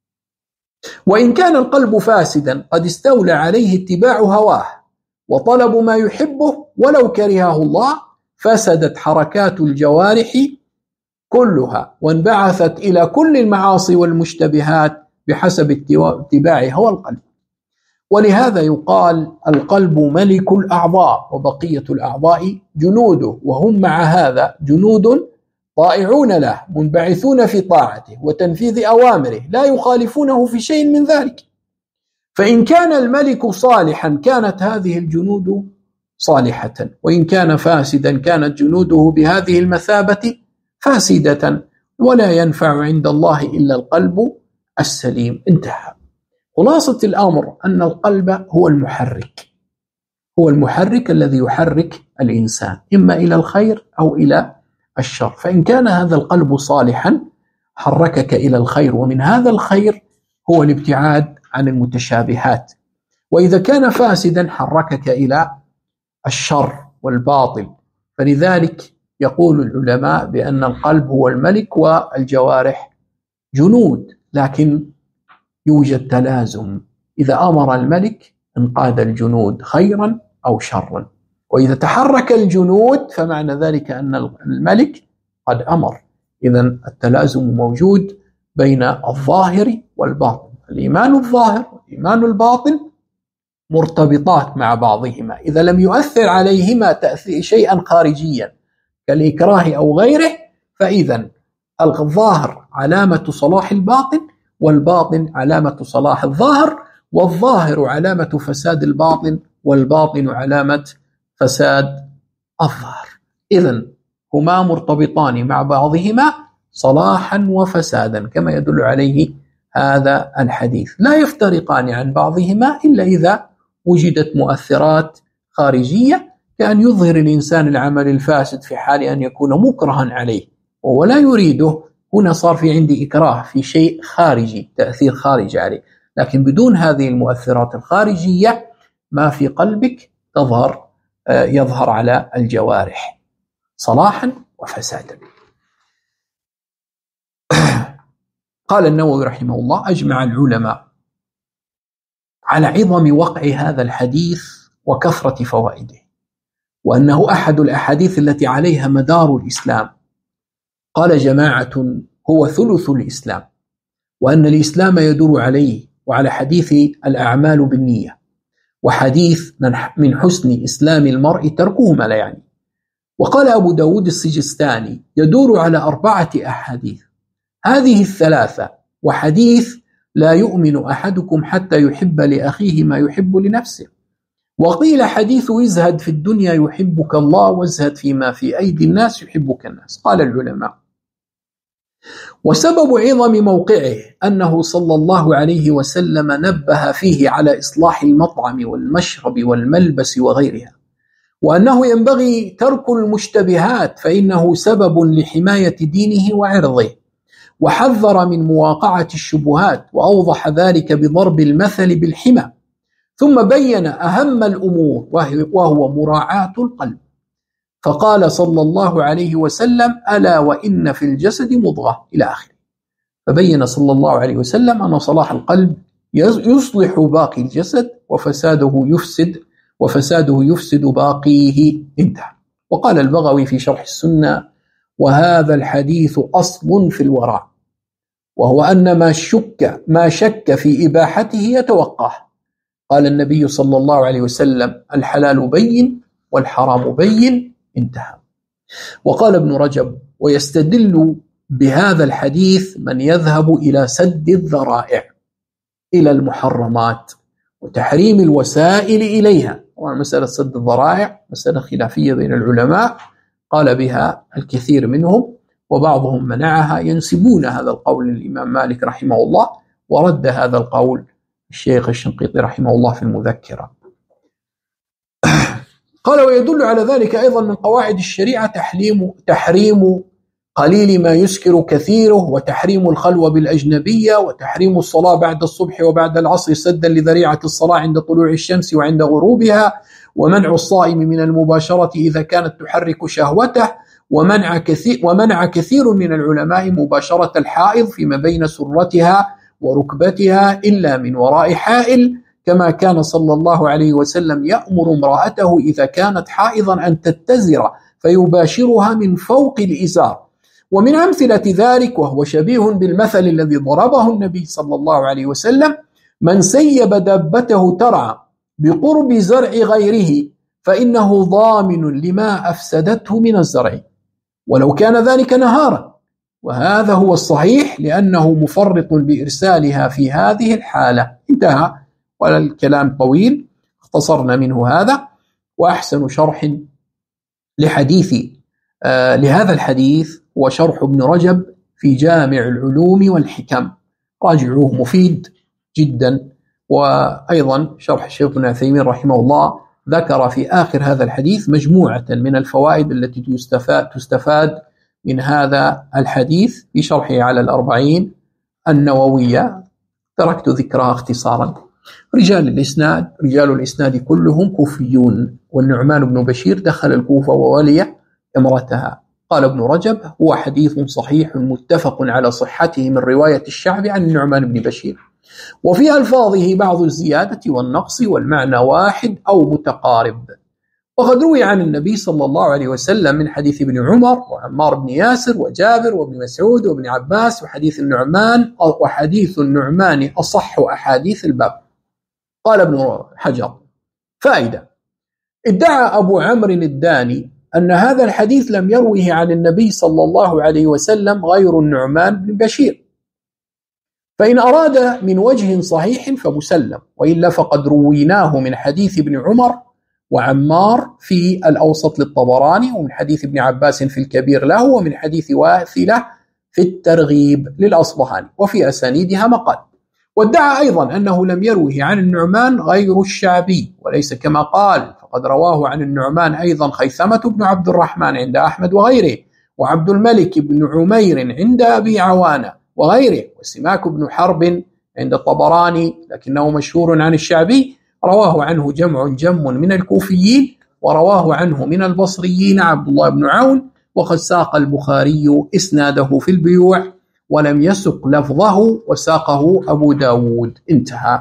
وإن كان القلب فاسدا قد استولى عليه اتباع هواه وطلب ما يحبه ولو كرهه الله، فسدت حركات الجوارح كلها وانبعثت إلى كل المعاصي والمشتبهات بحسب اتباع هوى القلب. ولهذا يقال القلب ملك الأعضاء وبقية الأعضاء جنوده، وهم مع هذا جنود طائعون له منبعثون في طاعته وتنفيذ أوامره لا يخالفونه في شيء من ذلك. فإن كان الملك صالحا كانت هذه الجنود صالحة، وإن كان فاسدا كانت جنوده بهذه المثابة فاسدة، ولا ينفع عند الله إلا القلب السليم. انتهى. خلاصة الأمر أن القلب هو المحرك الذي يحرك الإنسان إما إلى الخير أو إلى الشر، فإن كان هذا القلب صالحا حركك إلى الخير، ومن هذا الخير هو الابتعاد عن المتشابهات، وإذا كان فاسدا حركك إلى الشر والباطل. فلذلك يقول العلماء بأن القلب هو الملك والجوارح جنود، لكن يوجد تلازم، إذا أمر الملك انقاد الجنود خيرا أو شرا، وإذا تحرك الجنود فمعنى ذلك أن الملك قد أمر. إذن التلازم موجود بين الظاهر والباطن، الإيمان الظاهر والإيمان الباطن مرتبطات مع بعضهما، إذا لم يؤثر عليهما تأثير شيئا خارجيا كالإكراه أو غيره، فإذا الظاهر علامة صلاح الباطن، والباطن علامة صلاح الظاهر، والظاهر علامة فساد الباطن، والباطن علامة فساد الظاهر. إذن هما مرتبطان مع بعضهما صلاحا وفسادا كما يدل عليه هذا الحديث، لا يفترقان عن بعضهما إلا إذا وجدت مؤثرات خارجية، كأن يظهر الإنسان العمل الفاسد في حال أن يكون مكرها عليه وهو لا يريده، هنا صار في عندي إكراه في شيء خارجي، تأثير خارجي عليه، لكن بدون هذه المؤثرات الخارجية ما في قلبك يظهر على الجوارح صلاحا وفسادا. قال النووي رحمه الله أجمع العلماء على عظم وقع هذا الحديث وكثرة فوائده، وأنه أحد الأحاديث التي عليها مدار الإسلام. قال جماعة هو ثلث الإسلام، وأن الإسلام يدور عليه وعلى حديث الأعمال بالنية، وحديث من حسن إسلام المرء تركه ما لا يعني، وقال أبو داود السجستاني يدور على 4 أحاديث، هذه 3 وحديث لا يؤمن أحدكم حتى يحب لأخيه ما يحب لنفسه، وقيل حديث ازهد في الدنيا يحبك الله وازهد فيما في أيدي الناس يحبك الناس. قال العلماء: وسبب عظم موقعه أنه صلى الله عليه وسلم نبه فيه على إصلاح المطعم والمشرب والملبس وغيرها، وأنه ينبغي ترك المشتبهات فإنه سبب لحماية دينه وعرضه، وحذر من مواقعة الشبهات، وأوضح ذلك بضرب المثل بالحمى، ثم بين أهم الأمور وهو مراعاة القلب، فقال صلى الله عليه وسلم: ألا وإن في الجسد مضغة، إلى آخره. فبين صلى الله عليه وسلم أن صلاح القلب يصلح باقي الجسد وفساده يفسد باقيه، انتهى. وقال البغوي في شرح السنة: وهذا الحديث أصل في الورع، وهو أن ما شك في إباحته يتوقع. قال النبي صلى الله عليه وسلم: الحلال بين والحرام بين، انتهى. وقال ابن رجب: ويستدل بهذا الحديث من يذهب إلى سد الذرائع إلى المحرمات وتحريم الوسائل إليها. مسألة سد الذرائع مسألة خلافية بين العلماء، قال بها الكثير منهم وبعضهم منعها، ينسبون هذا القول للإمام مالك رحمه الله، ورد هذا القول الشيخ الشنقيطي رحمه الله في المذكرة. قال: ويدل على ذلك أيضا من قواعد الشريعة تحريم قليل ما يسكر كثيره، وتحريم الخلوة بالأجنبية، وتحريم الصلاة بعد الصبح وبعد العصر سدا لذريعة الصلاة عند طلوع الشمس وعند غروبها، ومنع الصائم من المباشرة إذا كانت تحرك شهوته، ومنع كثير من العلماء مباشرة الحائض فيما بين سرتها وركبتها إلا من وراء حائل، كما كان صلى الله عليه وسلم يأمر امرأته إذا كانت حائضا أن تتزر فيباشرها من فوق الإزار. ومن أمثلة ذلك، وهو شبيه بالمثل الذي ضربه النبي صلى الله عليه وسلم: من سيب دابته ترعى بقرب زرع غيره فإنه ضامن لما أفسدته من الزرع، ولو كان ذلك نهارا، وهذا هو الصحيح لأنه مفرط بإرسالها في هذه الحالة، انتهى. والكلام طويل، اختصرنا منه هذا. وأحسن شرح لهذا الحديث هو شرح ابن رجب في جامع العلوم والحكم، راجعوه مفيد جدا. وأيضا شرح الشيخ ابن عثيمين رحمه الله ذكر في آخر هذا الحديث مجموعة من الفوائد التي تستفاد من هذا الحديث في شرحه على 40 النووية، تركت ذكرها اختصارا. رجال الإسناد كلهم كوفيون، والنعمان بن بشير دخل الكوفة وولي إمرتها. قال ابن رجب: هو حديث صحيح متفق على صحته من رواية الشعبي عن النعمان بن بشير، وفي ألفاظه بعض الزيادة والنقص والمعنى واحد أو متقارب. وقد روي عن النبي صلى الله عليه وسلم من حديث ابن عمر وعمار بن ياسر وجابر وابن مسعود وابن عباس وحديث النعمان أصح أحاديث الباب. قال ابن حجر: فائدة: ادعى أبو عمرو الداني أن هذا الحديث لم يروه عن النبي صلى الله عليه وسلم غير النعمان بن بشير، فإن أراد من وجه صحيح فمسلم، وإلا فقد رويناه من حديث ابن عمر وعمار في الأوسط للطبراني، ومن حديث ابن عباس في الكبير له، ومن حديث واثلة في الترغيب للأصبهاني، وفي أسانيدها مقال. وادعى أيضا أنه لم يروه عن النعمان غير الشعبي، وليس كما قال، فقد رواه عن النعمان أيضا خيثمة بن عبد الرحمن عند أحمد وغيره، وعبد الملك بن عمير عند أبي عوانة وغيره، وسماك بن حرب عند الطبراني، لكنه مشهور عن الشعبي. رواه عنه جم من الكوفيين، ورواه عنه من البصريين عبد الله بن عون. وقد ساق البخاري إسناده في البيوع ولم يسق لفظه، وساقه أبو داود، انتهى.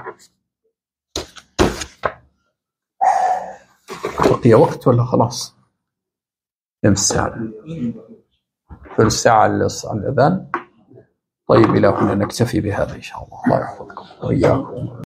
بقي وقت ولا خلاص؟ كم الساعة؟ ثلث ساعة الأذان. طيب، إلى هنا نكتفي بهذا إن شاء الله. الله يحفظكم وإياكم.